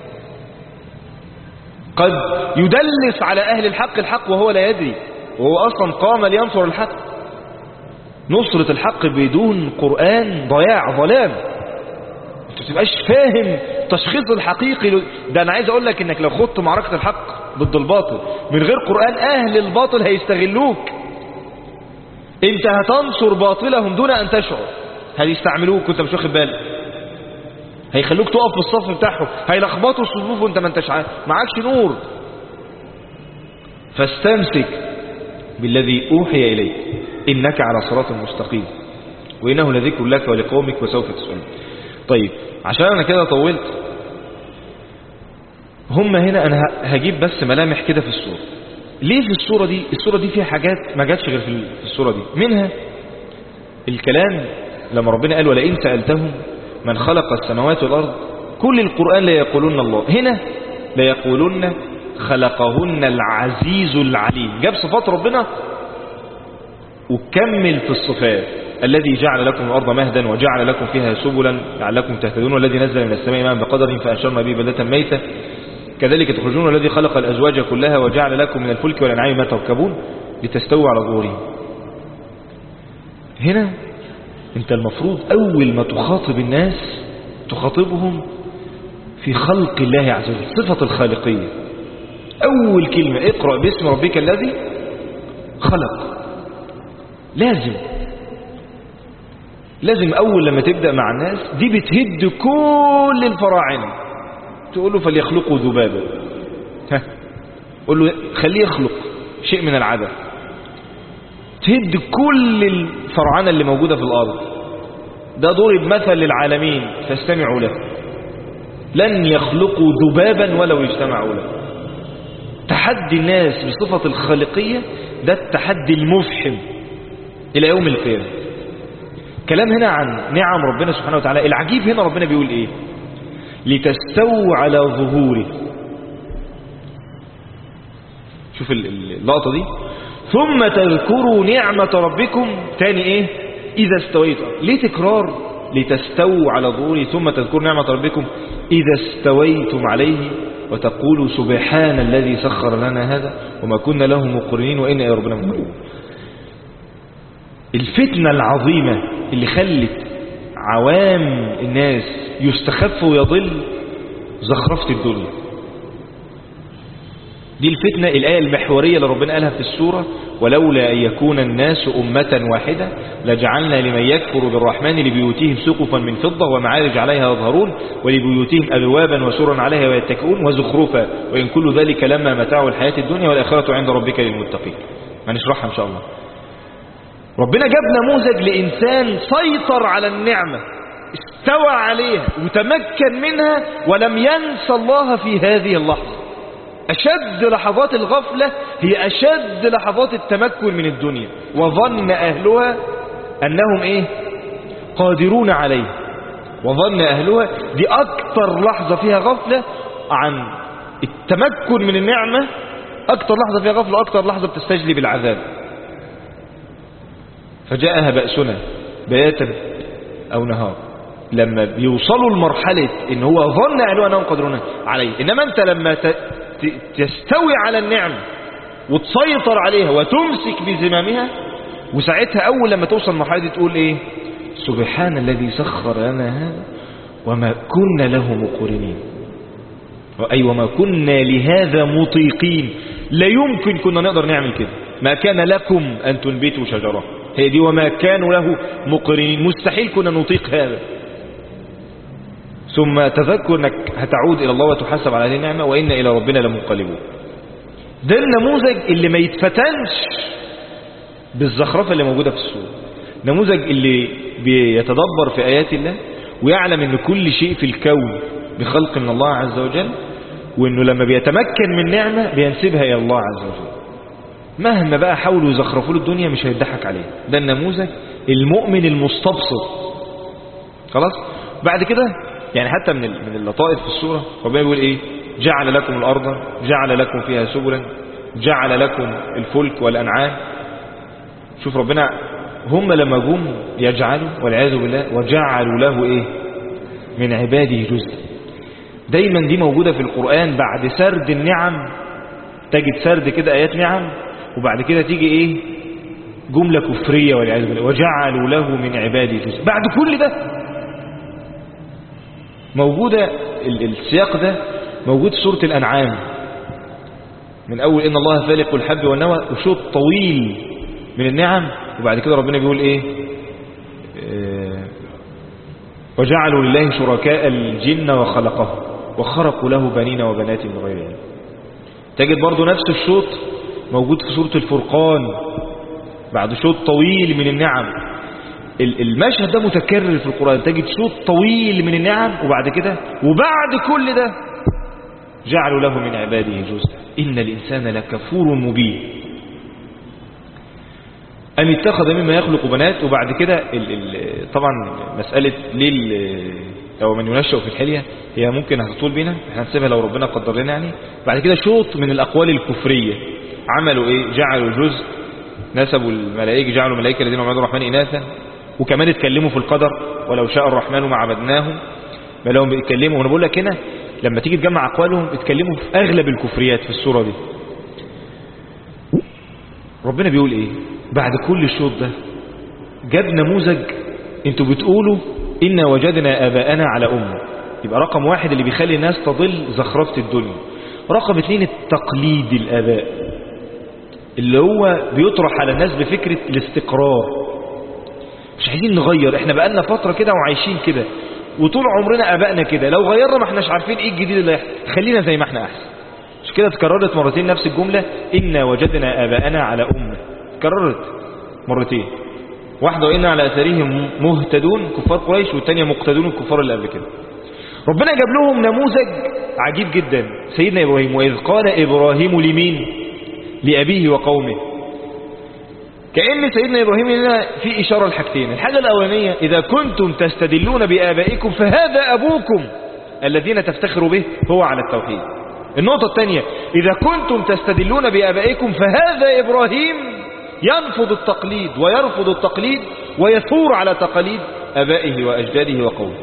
قد يدلس على أهل الحق وهو لا يدري، وهو أصلا قام لينصر الحق. نصرة الحق بدون قرآن ضياع ظلام. انت ما تبقاش فاهم تشخيص الحقيقي. ده أنا عايز أقول لك إنك لو خضت معركة الحق ضد الباطل من غير قرآن أهل الباطل هيستغلوك. انت هتنصر باطلهم دون أن تشعر، هيستعملوك وانت مش واخد بالك، هيخلوك تقف في الصف بتاعهم، هيلخبطوا الصفوف وانت ما انتش معكش نور. فاستمسك بالذي أوحي إليك إنك على صراط مستقيم وإنه لذكر لك ولقومك وسوف تسألون. طيب عشان أنا كده طولت، هم هنا أنا هجيب بس ملامح كده في السورة. ليه في السورة دي فيها حاجات ما جاتش غير في السورة دي. منها الكلام لما ربنا قال ولئن سألتهم من خلق السماوات والأرض كل القرآن لا يقولون الله، هنا لا يقولون خلقهن العزيز العليم. جاب صفات ربنا وكمل في الصفات. الذي جعل لكم الأرض مهدا وجعل لكم فيها سبلا لعلكم تهتدون والذي نزل من السماء ماء بقدر فأنشرنا به بلدة ميتة كذلك تخرجون والذي خلق الأزواج كلها وجعل لكم من الفلك والأنعام ما تركبون لتستووا على ظهورهم. هنا انت المفروض أول ما تخاطب الناس تخاطبهم في خلق الله عز وجل، صفة الخالقية. أول كلمة اقرأ باسم ربك الذي خلق. لازم أول لما تبدأ مع الناس دي بتهد كل الفراعنة. تقول له فليخلقوا ذبابا، قول له خليه يخلق شيء من العدم. تهد كل الفراعنة اللي موجودة في الأرض. ده ضرب مثل للعالمين فاستمعوا له لن يخلقوا ذبابا ولو اجتمعوا له. تحدي الناس بصفة الخالقية ده التحدي المفحم إلى يوم القيامة. كلام هنا عن نعم ربنا سبحانه وتعالى. العجيب هنا ربنا بيقول إيه؟ لتستووا على ظهوره. شوف اللقطة دي. ثم تذكروا نعمة ربكم تاني إيه؟ إذا استويتم. ليه تكرار؟ لتستووا على ظهوره ثم تذكروا نعمة ربكم إذا استويتم عليه وتقولوا سبحان الذي سخر لنا هذا وما كنا له مقرنين وإنا إلى ربنا منقلبون. الفتنة العظيمة اللي خلت عوام الناس يستخف ويضل زخرفة الدنيا دي الفتنة. الآية المحورية اللي ربنا قالها في السورة ولولا أن يكون الناس أمة واحدة لجعلنا لمن يكفر بالرحمن لبيوتهم سقفا من فضة ومعارج عليها يظهرون ولبيوتهم أبوابا وسورا عليها ويتكئون وزخرفا وإن كل ذلك لما متاع الحياة الدنيا والآخرة عند ربك للمتقين. هنشرحها إن شاء الله. ربنا جاب نموذج لإنسان سيطر على النعمة استوى عليها وتمكن منها ولم ينسى الله في هذه اللحظة. أشد لحظات الغفلة هي أشد لحظات التمكن من الدنيا. وظن أهلها أنهم إيه؟ قادرون عليه. وظن أهلها دي أكتر لحظة فيها غفلة عن التمكن من النعمة. أكتر لحظة فيها غفلة أكتر لحظة بتستجلب العذاب. فجاءها بأسنا بياتا أو نهار. لما بيوصلوا لمرحلة إن هو ظن أهلها أنهم قادرون عليه. إنما أنت لما تستوي على النعمة وتسيطر عليها وتمسك بزمامها وساعتها أول لما توصل مرحلة تقول إيه؟ سبحان الذي سخر لنا هذا وما كنا له مقرنين. أي وما كنا لهذا مطيقين. لا يمكن كنا نقدر نعمل كده. ما كان لكم أن تنبتوا شجرة. هي دي وما كانوا له مقرنين. مستحيل كنا نطيق هذا. ثم تذكر أنك هتعود إلى الله وتحاسب على هذه النعمة وإن إلى ربنا لمنقلبون. ده النموذج اللي ما يتفتنش بالزخرفة اللي موجودة في السورة. نموذج اللي بيتدبر في آيات الله ويعلم ان كل شيء في الكون بخلق من الله عز وجل، وانه لما بيتمكن من نعمة بينسبها الى الله عز وجل. مهما بقى حاولوا يزخرفوا له الدنيا مش هيضحك عليه. ده النموذج المؤمن المستبصر. خلاص. بعد كده يعني حتى من اللطائف في السورة ربنا بيقول ايه؟ جعل لكم الارض جعل لكم فيها سبلا جعل لكم الفلك والانعام. شوف ربنا هم لما جم يجعلوا والعياذ بالله وجعلوا له ايه؟ من عباده جزء. دايما دي موجودة في القرآن بعد سرد النعم، تجد سرد كده آيات نعم وبعد كده تيجي ايه؟ جملة كفرية والعياذ بالله وجعلوا له من عباده جزء. بعد كل ده موجودة السياق ده موجود في سورة الأنعام من أول إن الله فالق الحب والنوى وشوط طويل من النعم، وبعد كده ربنا بيقول إيه؟ وجعلوا لله شركاء الجن وخلقه وخرقوا له بنين وبنات من غير علم. تجد برضو نفس الشوط موجود في سورة الفرقان بعد شوط طويل من النعم. المشهد ده متكرر في القرآن، تجد شوط طويل من النعم وبعد كده وبعد كل ده جعلوا له من عباده جزءا إن الإنسان لكفور مبين. أم اتخذ مما يخلق بنات. وبعد كده طبعا مسألة لو من ينشأ في الحلية هي ممكن هتطول بينا، احنا هنسيبها لو ربنا قدر لنا يعني. بعد كده شوط من الأقوال الكفرية. عملوا ايه؟ جعلوا جزء، نسبوا الملائكة، جعلوا الملائكة الذين هم عباد الرحمن إناثا، وكمان اتكلموا في القدر ولو شاء الرحمن ما عبدناهم. بل هم بيتكلموا، وانا بقول لك هنا لما تيجي تجمع أقوالهم اتكلموا في أغلب الكفريات في السورة دي. ربنا بيقول ايه بعد كل الشوط ده؟ جاب نموذج انتوا بتقولوا إنا وجدنا آباءنا على أمة. يبقى رقم واحد اللي بيخلي الناس تضل زخرفة الدنيا. رقم 2 التقليد الآباء اللي هو بيطرح على الناس بفكرة الاستقرار. مش عايزين نغير، احنا بقالنا فترة كده وعايشين كده وطول عمرنا آبائنا كده، لو غيرنا ما احناش عارفين ايه الجديد اللي هيحصل، خلينا زي ما احنا احسن. مش كده اتكررت مرتين نفس الجملة إنا وجدنا آباءنا على أمة، اتكررت مرتين. واحدة وإنا على أثارهم مهتدون كفار قريش، والثانية مقتدون الكفار اللي قبل كده. ربنا جاب لهم نموذج عجيب جدا سيدنا إبراهيم. وإذ قال إبراهيم لمين؟ لأبيه وقومه. كأن سيدنا إبراهيم هنا في إشارة لحاجتين. الحاجة الأولانية إذا كنتم تستدلون بآبائكم فهذا أبوكم الذين تفتخروا به هو على التوحيد. النقطة الثانية إذا كنتم تستدلون بآبائكم فهذا إبراهيم ينفض التقليد ويرفض التقليد ويثور على تقاليد آبائه وأجداده وقومه.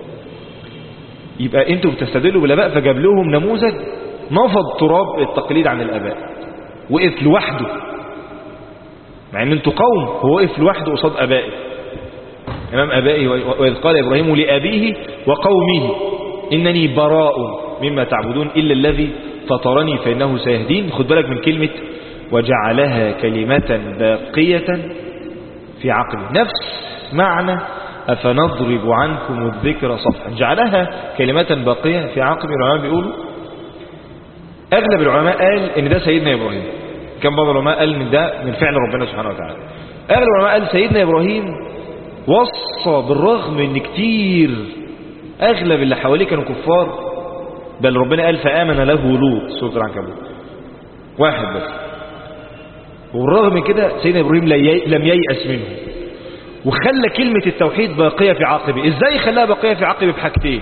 يبقى أنتم بتستدلوا بالآباء، فجاب لهم نموذج نفض تراب التقليد عن الآباء، وقف لوحده مع ان انتوا قوم، هو وقف لوحده قصاد آبائه امام آبائه. وإذ قال إبراهيم لأبيه وقومه إنني براء مما تعبدون إلا الذي فطرني فإنه سيهدين. خد بالك من كلمة وجعلها كلمة باقية في عقله، نفس معنى أفنضرب عنكم الذكر صفحا. جعلها كلمة باقية في عقله. العلماء بيقولوا أغلب العلماء قال إن ده سيدنا إبراهيم، كان بعض العلماء قال إن ده من فعل ربنا سبحانه وتعالى. أغلب العلماء قال سيدنا إبراهيم وصى بالرغم إن كتير أغلب اللي حواليه كانوا كفار، بل ربنا قال فآمن له لوط سورة العنكبوت واحد بس، والرغم من كده سيدنا إبراهيم لم ييأس منه وخلى كلمة التوحيد باقية في عقبه. إزاي خلاها باقية في عقبه؟ بحاجتين.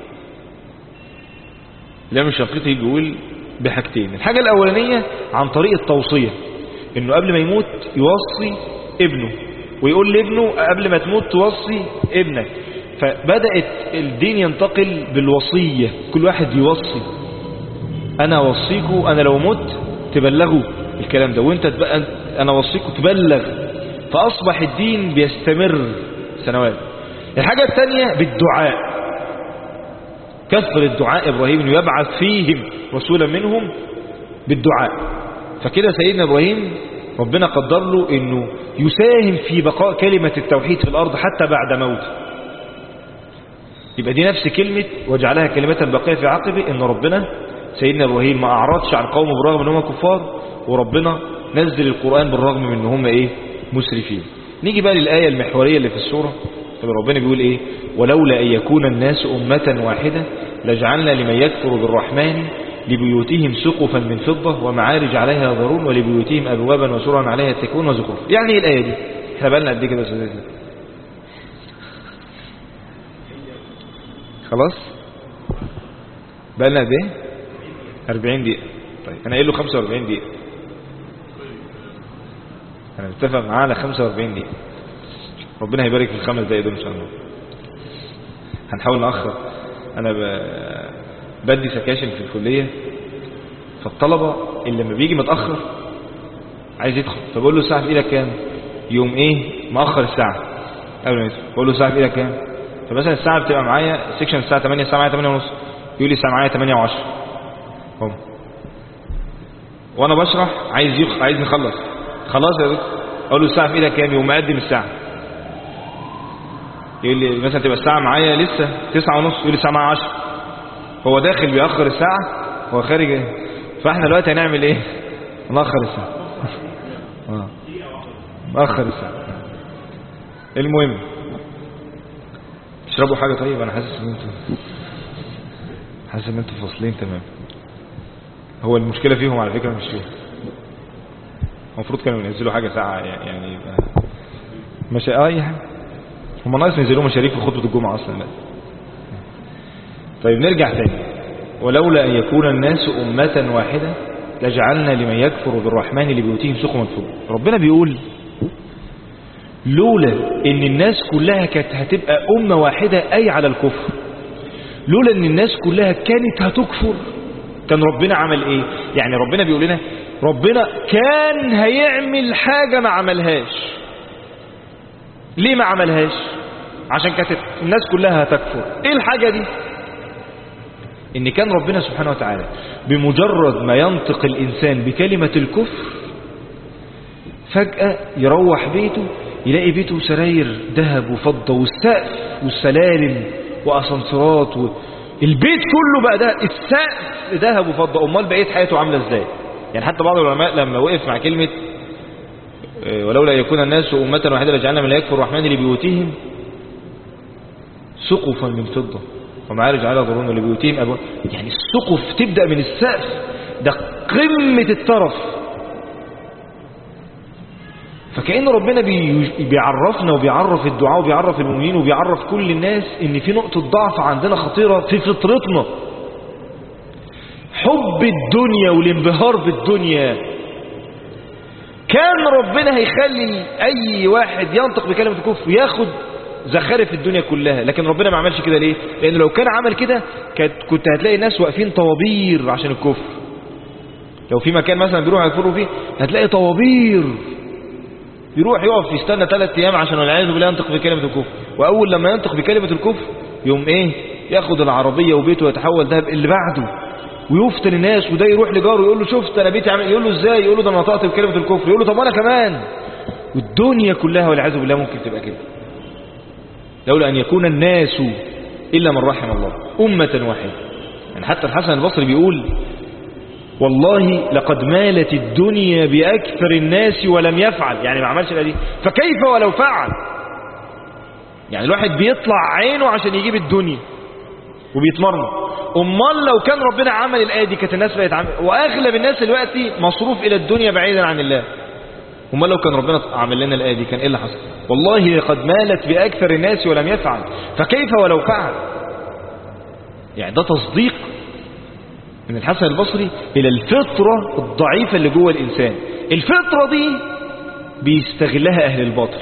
الإمام الشنقيطي يقول بحاجتين. الحاجة الأولانية عن طريق التوصية، إنه قبل ما يموت يوصي ابنه ويقول لابنه قبل ما تموت توصي ابنك. فبدأت الدين ينتقل بالوصية، كل واحد يوصي، أنا أوصيكم أنا لو مت تبلغوا الكلام ده، وانت أنا أوصيكم تبلغ. فأصبح الدين بيستمر سنوات. الحاجة الثانية بالدعاء، كثر الدعاء إبراهيم إنه يبعث فيهم رسولا منهم بالدعاء. فكده سيدنا إبراهيم ربنا قدر له إنه يساهم في بقاء كلمة التوحيد في الأرض حتى بعد موته. يبقى دي نفس كلمة وجعلها كلمة باقية في عقبه، إن ربنا سيدنا إبراهيم ما أعرضش عن قومه بالرغم إن هم كفار، وربنا نزل القرآن بالرغم من إن هم إيه؟ مسرفين. نيجي بقى للآية المحورية اللي في السورة طب ربنا بيقول ايه؟ ولولا ان يكون الناس امة واحدة لجعلنا لمن يكفر بالرحمن لبيوتهم سقفا من فضة ومعارج عليها يظهرون ولبيوتهم ابوابا وسررا عليها يتكئون وزخرفا. يعني ايه الايه دي؟ احنا بقالنا قد ايه كده يا استاذ؟ خلاص بقالنا قد ايه؟ 40 دقيقة. طيب انا قايل له 45 دقيقة، انا متفق معاه على 45 دقيقة. ربنا هيبارك في ال5 دقايق دول ان شاء الله. هنحاول نأخر. انا بدي سكاشن في الكلية، فالطلبة اللي لما بيجي متأخر عايز يدخل، فبقول له الساعة في ايدك كام؟ يوم ايه مأخر الساعة قبل ما يدخل. بقول له الساعة في ايدك كام؟ فمثلا الساعة بتبقى معايا سيكشن الساعة 8، الساعة معايا 8 ونص، يقول لي الساعة معايا 8 و10 هم. وانا بشرح عايز نخلص. خلاص يا دكتور. اقول له الساعة في ايدك كام؟ يوم مقدم الساعة. يقول لي مثلا تبقى الساعة معايا لسه 9 ونص، يقول لي الساعة معايا 10. هو داخل بيأخر الساعة، هو خارج ايه؟ فاحنا دلوقتي هنعمل ايه؟ نأخر الساعة. نأخر الساعة. المهم تشربوا حاجة. طيب انا حاسس ان انتوا فاصلين تمام. هو المشكلة فيهم على فكرة، مش فيهم. المفروض كانوا ينزلوا حاجة ساعة يعني مش اي حاجة. هم ناقص ينزلوا مشاريك في خطبة الجمعة اصلا. لا. طيب نرجع تاني. ولولا ان يكون الناس امة واحدة لجعلنا لمن يكفر بالرحمن لبيوتهم سقفا من فضة. ربنا بيقول لولا ان الناس كلها كانت هتبقى امة واحدة اي على الكفر، لولا ان الناس كلها كانت هتكفر، كان ربنا عمل ايه؟ يعني ربنا بيقول لنا ربنا كان هيعمل حاجة ما عملهاش. ليه ما عملهاش؟ عشان كانت الناس كلها هتكفر. ايه الحاجة دي؟ ان كان ربنا سبحانه وتعالى بمجرد ما ينطق الانسان بكلمة الكفر فجأة يروح بيته يلاقي بيته سراير ذهب وفضة والسقف والسلالم واسانسيرات البيت كله بقى ده السقف ذهب وفضة. امال بقيت حياته عاملة ازاي؟ يعني حتى بعض العلماء لما وقف مع كلمة ولولا يكون الناس أمة واحدة لجعلنا من يكفر الرحمن لبيوتهم سقفا من فضة ومعارج على ظهرون ولبيوتهم أبواب. يعني السقف تبدأ من السقف، ده قمة الترف. فكأن ربنا بيعرفنا وبيعرف الدعاء وبيعرف المؤمنين وبيعرف كل الناس ان في نقطة ضعف عندنا خطيرة في فطرتنا، حب الدنيا والانبهار بالدنيا. كان ربنا هيخلي اي واحد ينطق بكلمة الكفر ياخد زخارف الدنيا كلها، لكن ربنا ما عملش كده. ليه؟ لان لو كان عمل كده كنت هتلاقي ناس واقفين طوابير عشان الكفر. لو في مكان مثلا بيروح يكفروا فيه هتلاقي طوابير، يروح يقف يستنى 3 ايام عشان والعياذ بالله ينطق بكلمة الكفر. واول لما ينطق بكلمة الكفر يوم ايه؟ ياخد العربية وبيته ويتحول دهب اللي بعده ويفتن الناس. وده يروح لجاره يقول له شفت انا بيتي عامل، يقول له ازاي؟ يقول له ده انا نطقت بكلمة الكفر. يقول له طب انا كمان. والدنيا كلها والعياذ بالله ممكن تبقى كده. لولا ان يكون الناس الا من رحم الله امة واحدة. يعني حتى الحسن البصري بيقول والله لقد مالت الدنيا بأكثر الناس ولم يفعل، يعني ما عملش الآية دي، فكيف ولو فعل؟ يعني الواحد بيطلع عينه عشان يجيب الدنيا وبيتمرمط. امال لو كان ربنا عمل الآية دي كانت الناس بقت واغلب الناس دلوقتي مصروف الى الدنيا بعيدا عن الله. امال لو كان ربنا عمل لنا الآية دي كان ايه اللي حصل؟ والله لقد مالت بأكثر الناس ولم يفعل فكيف ولو فعل. يعني ده تصديق من الحسن البصري إلى الفطرة الضعيفة اللي جوه الإنسان. الفطرة دي بيستغلها أهل الباطل،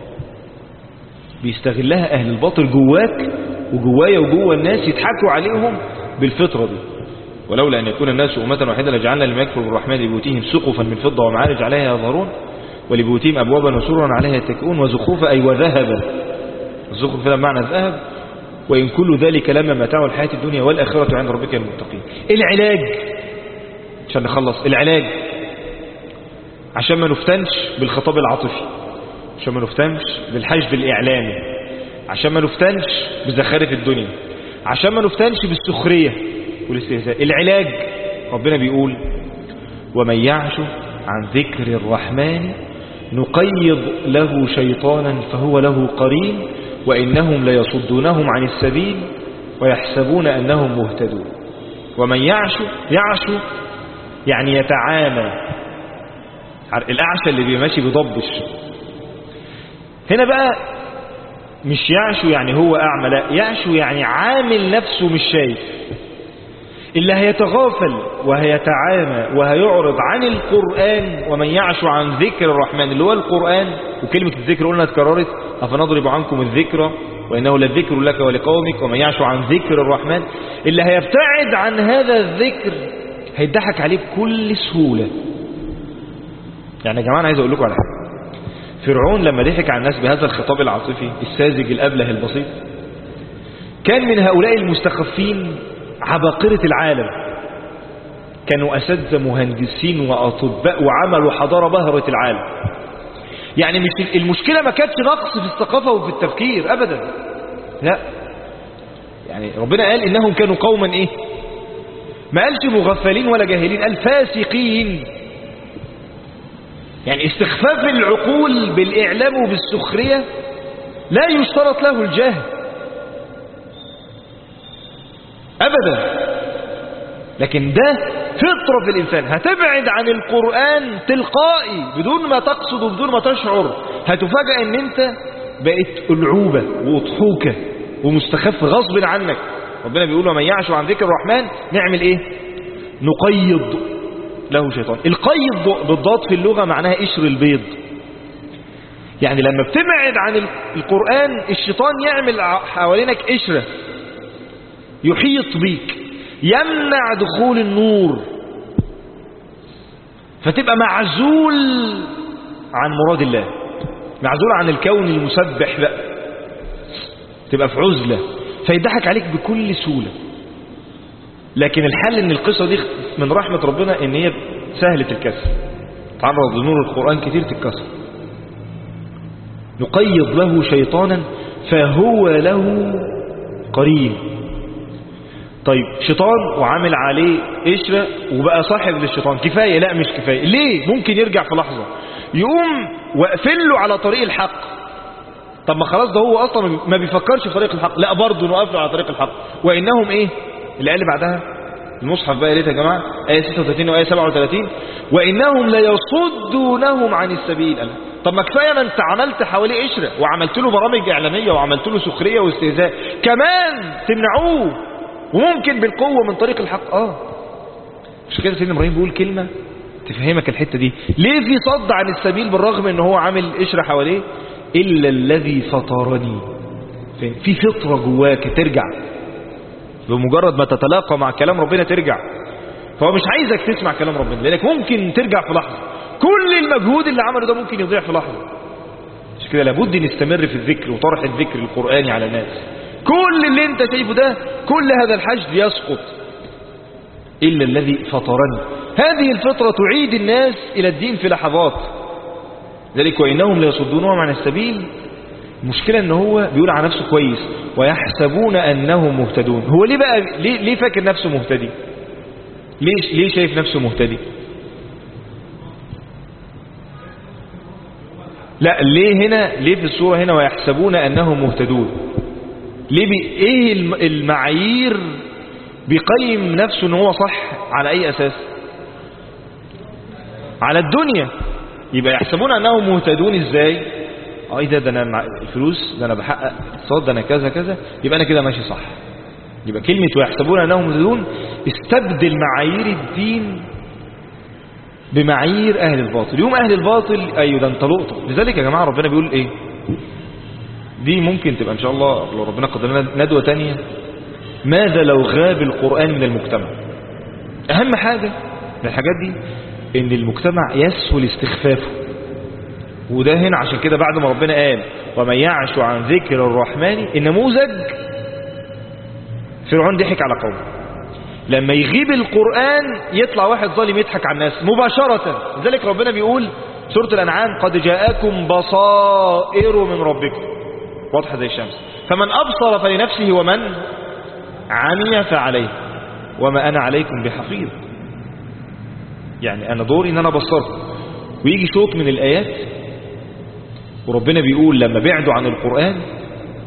بيستغلها أهل الباطل جواك وجوايا وجوه الناس، يضحكوا عليهم بالفطرة دي. ولولا أن يكون الناس أمة واحدة لجعلنا لمن يكفر بالرحمن لبيوتهم سقفا من فضة ومعارج عليها يظهرون ولبيوتهم أبوابا وسررا عليها يتكئون وزخرفا أي وذهبا. الزخرف ده بمعنى الذهب. وإن كل ذلك لما متاع الحياة الدنيا والآخرة عند ربك المتقين. العلاج عشان نخلص، العلاج عشان ما نفتنش بالخطاب العاطفي، عشان ما نفتنش بالحشد الإعلامي، عشان ما نفتنش بزخارف الدنيا، عشان ما نفتنش بالسخرية والاستهزاء. العلاج ربنا بيقول ومن يعش عن ذكر الرحمن نقيض له شيطانا فهو له قرين وإنهم ليصدونهم عن السبيل ويحسبون أنهم مهتدون. ومن يعشو يعني يتعامى، الأعشى اللي بيمشي بيضبش. هنا بقى مش يعشو يعني هو أعمى، لا، يعشو يعني عامل نفسه مش شايف، اللي هيتغافل وهيتعامى وهيعرض عن القرآن. ومن يعشو عن ذكر الرحمن اللي هو القرآن، وكلمة الذكر قلنا اتكررت، أفنضرب عنكم الذكر وإنه للذكر لك ولقومك. ومن يعشو عن ذكر الرحمن، اللي هيبتعد عن هذا الذكر هيضحك عليه بكل سهولة. يعني يا جماعة أنا عايز أقول لكم على حاجة. فرعون لما ضحك على الناس بهذا الخطاب العاطفي الساذج الأبله البسيط، كان من هؤلاء المستخفين عباقرة العالم، كانوا أساتذة مهندسين وأطباء وعملوا حضارة بهرة العالم. يعني مش المشكلة ما كانتش نقص في الثقافة وفي التفكير أبدا، لا، يعني ربنا قال إنهم كانوا قوما إيه؟ ما قالش مغفلين ولا جاهلين، قال فاسقين. يعني استخفاف العقول بالإعلام وبالسخرية لا يشترط له الجهل أبدا، لكن ده فطرة في الإنسان. هتبعد عن القرآن تلقائي بدون ما تقصد وبدون ما تشعر، هتفاجأ ان انت بقيت ألعوبة وأضحوكة ومستخف غصب عنك. ربنا بيقول ومن يعشو عن ذكر الرحمن نعمل ايه؟ نقيض له شيطان. القيض بالضاد في اللغة معناها قشر البيض. يعني لما بتبعد عن القرآن الشيطان يعمل حوالينك قشرة يحيط بيك، يمنع دخول النور، فتبقى معزول عن مراد الله، معزول عن الكون المسبح بقى، تبقى في عزلة، فيضحك عليك بكل سهولة. لكن الحل ان القصة دي من رحمة ربنا ان هي سهلة الكسر، تعرض لنور القرآن كتير تتكسر. نقيض له شيطانا فهو له قرين. طيب شيطان وعامل عليه قشرة وبقى صاحب للشيطان، كفاية؟ لا مش كفاية. ليه؟ ممكن يرجع في لحظة، يقوم وقفل له على طريق الحق. طب ما خلاص ده هو أصلا ما بيفكرش في طريق الحق، لا برضه نوقف له على طريق الحق. وإنهم إيه اللي قال بعدها المصحف بقى؟ ليه يا جماعة؟ آية 36 وآية 37 وإنهم ليصدونهم عن السبيل. طب ما كفاية ما انت عملت حواليه قشرة وعملت له برامج إعلامية وعملت له سخرية واستهزاء، كمان تمنعوه وممكن بالقوة من طريق الحق. مش كده سيدنا إبراهيم بيقول كلمة تفهمك الحتة دي ليه في صد عن السبيل بالرغم ان هو عامل قشرة حواليه؟ إلا الذي فطرني. في فطرة جواك ترجع بمجرد ما تتلاقى مع كلام ربنا ترجع. فهو مش عايزك تسمع كلام ربنا لأنك ممكن ترجع في لحظة. كل المجهود اللي عمله ده ممكن يضيع في لحظة. مش كده لابد نستمر في الذكر وطرح الذكر القرآني على الناس. كل اللي انت شايفه ده، كل هذا الحشد يسقط إلا الذي فطرني. هذه الفطرة تعيد الناس إلى الدين في لحظات. ذلك وإنهم ليصدونهم عن السبيل. المشكلة ان هو بيقول على نفسه كويس ويحسبون أنهم مهتدون. هو ليه بقى ليه فاكر نفسه مهتدي؟ ليه شايف نفسه مهتدي؟ لا، ليه هنا؟ ليه في السورة هنا ويحسبون أنهم مهتدون؟ ليه ايه المعايير بيقيم نفسه ان هو صح؟ على اي اساس؟ على الدنيا. يبقى يحسبون انهم مهتدون ازاي؟ ايه ده انا الفلوس، ده انا بحقق اقتصاد، ده انا كذا كذا، يبقى انا كده ماشي صح. يبقى كلمة ويحسبون انهم مهتدون استبدل معايير الدين بمعايير اهل الباطل. يوم اهل الباطل ايوه ده انت لقطة. لذلك يا جماعة ربنا بيقول ايه؟ دي ممكن تبقى ان شاء الله لو ربنا قدر لنا ندوة تانية، ماذا لو غاب القرآن من المجتمع؟ اهم حاجة من الحاجات دي ان المجتمع يسهل استخفافه. وده هنا عشان كده بعد ما ربنا قال ومن يعش عن ذكر الرحمن، النموذج فرعون ضحك على قومه. لما يغيب القرآن يطلع واحد ظالم يضحك على الناس مباشرة. لذلك ربنا بيقول سورة الأنعام قد جاءكم بصائر من ربكم، واضحة زي الشمس، فمن أبصر فلنفسه ومن عمي فعليه وما أنا عليكم بحفيظ. يعني أنا دوري إن أنا أبصركم. ويجي شوط من الآيات وربنا بيقول لما بعدوا عن القرآن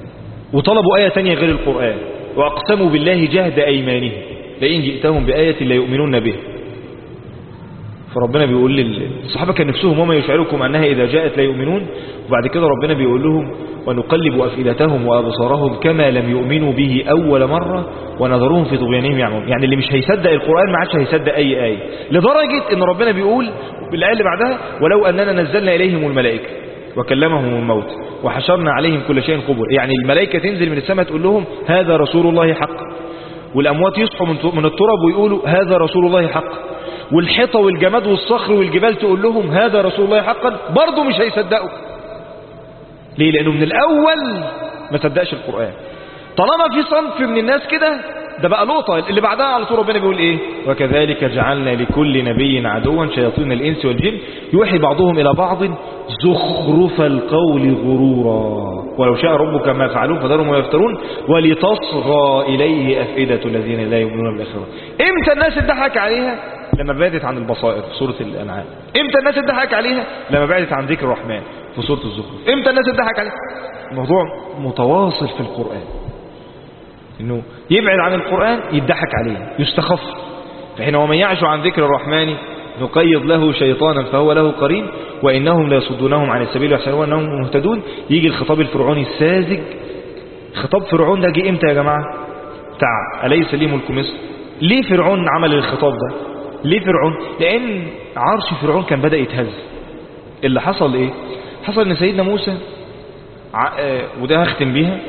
وطلبوا آية تانية غير القرآن، وأقسموا بالله جهد أيمانهم لئن جئتهم بآية لا يؤمنون به. فربنا بيقول للصحابة كان نفسهم وما يشعركم أنها إذا جاءت لا يؤمنون، وبعد كده ربنا بيقول لهم ونقلب أفئدتهم وأبصارهم كما لم يؤمنوا به أول مرة ونذرهم في طغيانهم يعمهون. يعني اللي مش هيصدق القرآن ما عادش هيصدق أي آية، لدرجة إن ربنا بيقول بالآية اللي بعدها ولو أننا نزلنا إليهم الملائكة وكلمهم الموت وحشرنا عليهم كل شيء قبر. يعني الملائكة تنزل من السماء تقول لهم هذا رسول الله حق، والأموات يصحوا من التراب ويقولوا هذا رسول الله حق، والحيطة والجماد والصخر والجبال تقول لهم هذا رسول الله حقا، برضه مش هيصدقوا. ليه؟ لأنه من الأول ما صدقش القرآن. طالما في صنف من الناس كده ده بقى لقطة. اللي بعدها على طول ربنا بيقول ايه؟ وكذلك جعلنا لكل نبي عدوا شياطين الإنس والجن يوحي بعضهم إلى بعض زخرف القول غرورا ولو شاء ربك ما فعلوه فذرهم ويفترون ولتصغى إليه أفئدة الذين لا يؤمنون بالآخرة. امتى الناس اتضحك عليها؟ لما بعدت عن البصائر في سورة الأنعام. امتى الناس اتضحك عليها؟ لما بعدت عن ذكر الرحمن في سورة الزخرف. امتى الناس اتضحك عليها؟ الموضوع متواصل في القرآن، انه يبعد عن القرآن يضحك عليه يستخف. فحين ومن يعش عن ذكر الرحمن نقيض له شيطانا فهو له قرين وإنهم لا يصدونهم عن السبيل ويحسبون أنهم مهتدون. يجي الخطاب الفرعوني الساذج. خطاب فرعون ده جه امتى يا جماعة؟ بتاع أليس لي ملك مصر. ليه فرعون عمل الخطاب ده؟ ليه فرعون؟ لأن عرش فرعون كان بدأ يتهز. اللي حصل ايه؟ حصل ان سيدنا موسى وده هختم بيها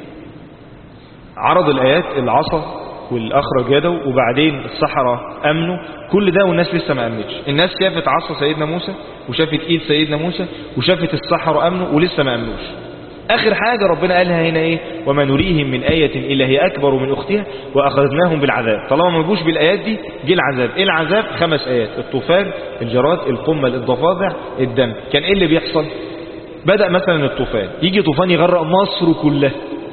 عرض الآيات العصا والأخرج يده، وبعدين السحرة أمنوا كل ده والناس لسه ما أمنتش. الناس شافت عصا سيدنا موسى وشافت إيد سيدنا موسى وشافت السحرة أمنوا ولسه ما أمنوش. آخر حاجة ربنا قالها هنا إيه؟ وما نريهم من آية إلا هي أكبر من أختها وأخذناهم بالعذاب. طالما ما جوش بالآيات دي جه العذاب. إيه العذاب؟ 5 آيات: الطوفان، الجراد، القمل، الضفادع، الدم. كان إيه اللي بيحصل؟ بدأ مثلا الطوفان، يجي طوفان يغرق مصر كلها.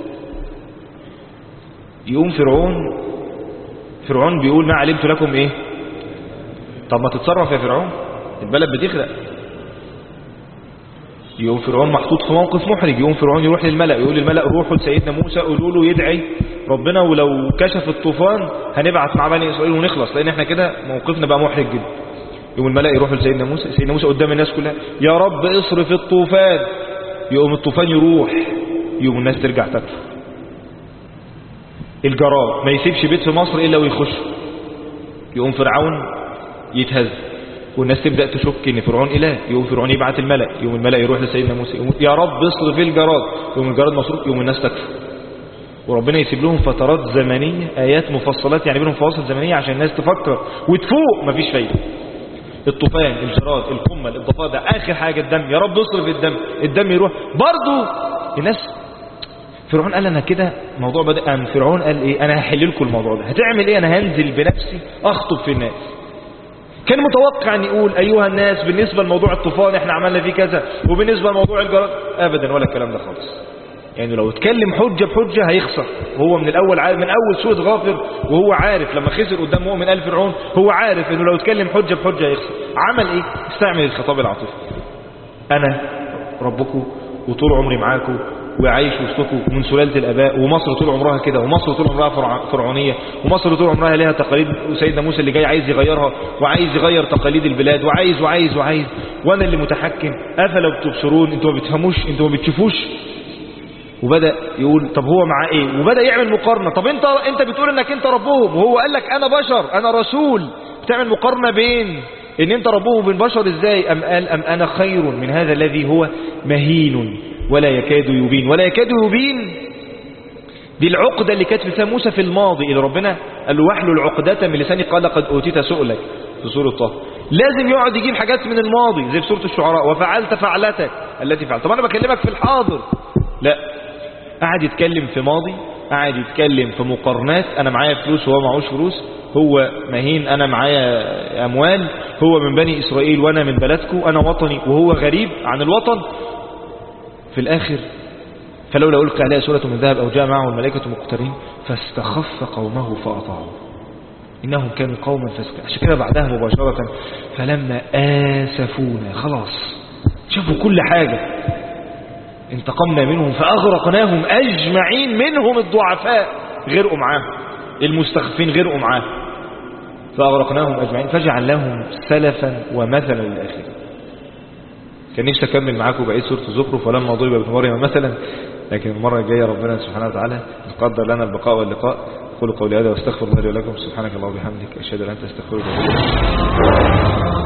يقوم فرعون بيقول ما علمت لكم ايه. طب ما تتصرف يا فرعون، البلد بتغرق. يقوم فرعون محطوط في موقف محرج. يقوم فرعون يروح للملأ يقول للملأ روحوا لسيدنا موسى قولوا له يدعي ربنا ولو كشف الطوفان هنبعث مع بني إسرائيل ونخلص، لأن احنا كده موقفنا بقى محرج جدا. يقوم الملأ يروحوا لسيدنا موسى، سيدنا موسى قدام الناس كلها يا رب اصرف الطوفان. يقوم الطوفان يروح، يقوم الناس ترجع تكفر. الجراد ما يسيبش بيت في مصر إلا ويخش. يقوم فرعون يتهز والناس تبدأ تشك ان فرعون إله. يقوم فرعون يبعت الملأ، يقوم الملأ يروح لسيدنا موسى يقوم يا رب اصرف الجراد. يقوم الجراد مصروف، يقوم الناس تكفر. وربنا يسيب لهم فترات زمنية، آيات مفصلات يعني بينهم فواصل زمنية عشان الناس تفكر وتفوق. مفيش فايدة. الطوفان، الجراد، القمل، الضفادع، آخر حاجة الدم. يا رب اصرف الدم يروح. برضو الناس فرعون قال أنا كده موضوع بدأ. فرعون قال إيه؟ أنا هحل لكم الموضوع ده. هتعمل إيه؟ أنا هنزل بنفسي أخطب في الناس. كان متوقع أن يقول أيها الناس بالنسبة لموضوع الطوفان إحنا عملنا فيه كذا، وبالنسبة لموضوع الجراد أبدا ولا الكلام ده خالص. يعني لو اتكلم حجة بحجة هيخسر. هو من الأول عارف، من أول سورة غافر وهو عارف لما خسر قدام مؤمن آل فرعون هو عارف إنه لو اتكلم حجة بحجة هيخسر. عمل إيه؟ استعمل الخطاب العاطفي. أنا ربكم وطول عمري معاكم وعايش وسطكم من سلالة الآباء، ومصر طول عمرها كده، ومصر طول عمرها فرعونية، ومصر طول عمرها لها تقاليد. سيدنا موسى اللي جاي عايز يغيرها وعايز يغير تقاليد البلاد وعايز وعايز وعايز، وأنا اللي متحكم. أفلا بتبصرون؟ انتوا ما بتفهموش، انتوا ما بتشوفوش. وبدأ يقول طب هو مع ايه؟ وبدأ يعمل مقارنة. طب انت بتقول انك انت ربهم، وهو قال لك انا بشر انا رسول. بتعمل مقارنة بين ان انت ربهم وبين بشر ازاي؟ ام قال ام انا خير من هذا الذي هو مهين ولا يكاد يبين. ولا يكاد يبين دي العقدة اللي كانت في لسان موسى في الماضي، اللي ربنا قال له واحلل عقدة من لساني قال قد اوتيت سؤلك في سورة طه. لازم يقعد يجيب حاجات من الماضي زي في سورة الشعراء وفعلت فعلتك التي فعلت. طب انا بكلمك في الحاضر، لا، قاعد يتكلم في ماضي، قاعد يتكلم في مقارنات. انا معايا فلوس وهو معهوش فلوس، هو مهين انا معايا اموال، هو من بني اسرائيل وانا من بلدكم، انا وطني وهو غريب عن الوطن. في الاخر فلولا ألقي عليها سورة من ذهب أو جاء معه الملائكة مقترنين فاستخف قومه فأطاعوه إنهم كانوا قوما فاسقين. عشان كده بعدها مباشرة فلما آسفونا، خلاص شافوا كل حاجة، انتقمنا منهم فأغرقناهم أجمعين، منهم الضعفاء غرقوا معاه، المستخفين غرقوا معاه، فأغرقناهم أجمعين فجعلناهم سلفا ومثلا للآخرين. كان نفسي أكمل معاكم بقية سورة الزخرف ولما ضرب ابن مريم مثلا، لكن المرة الجاية ربنا سبحانه وتعالى يقدر لنا البقاء واللقاء. قولوا قولي هذا واستغفر الله لي ولكم. سبحانك اللهم وبحمدك أشهد أن لا إله إلا أنت أستغفرك وأتوب إليك.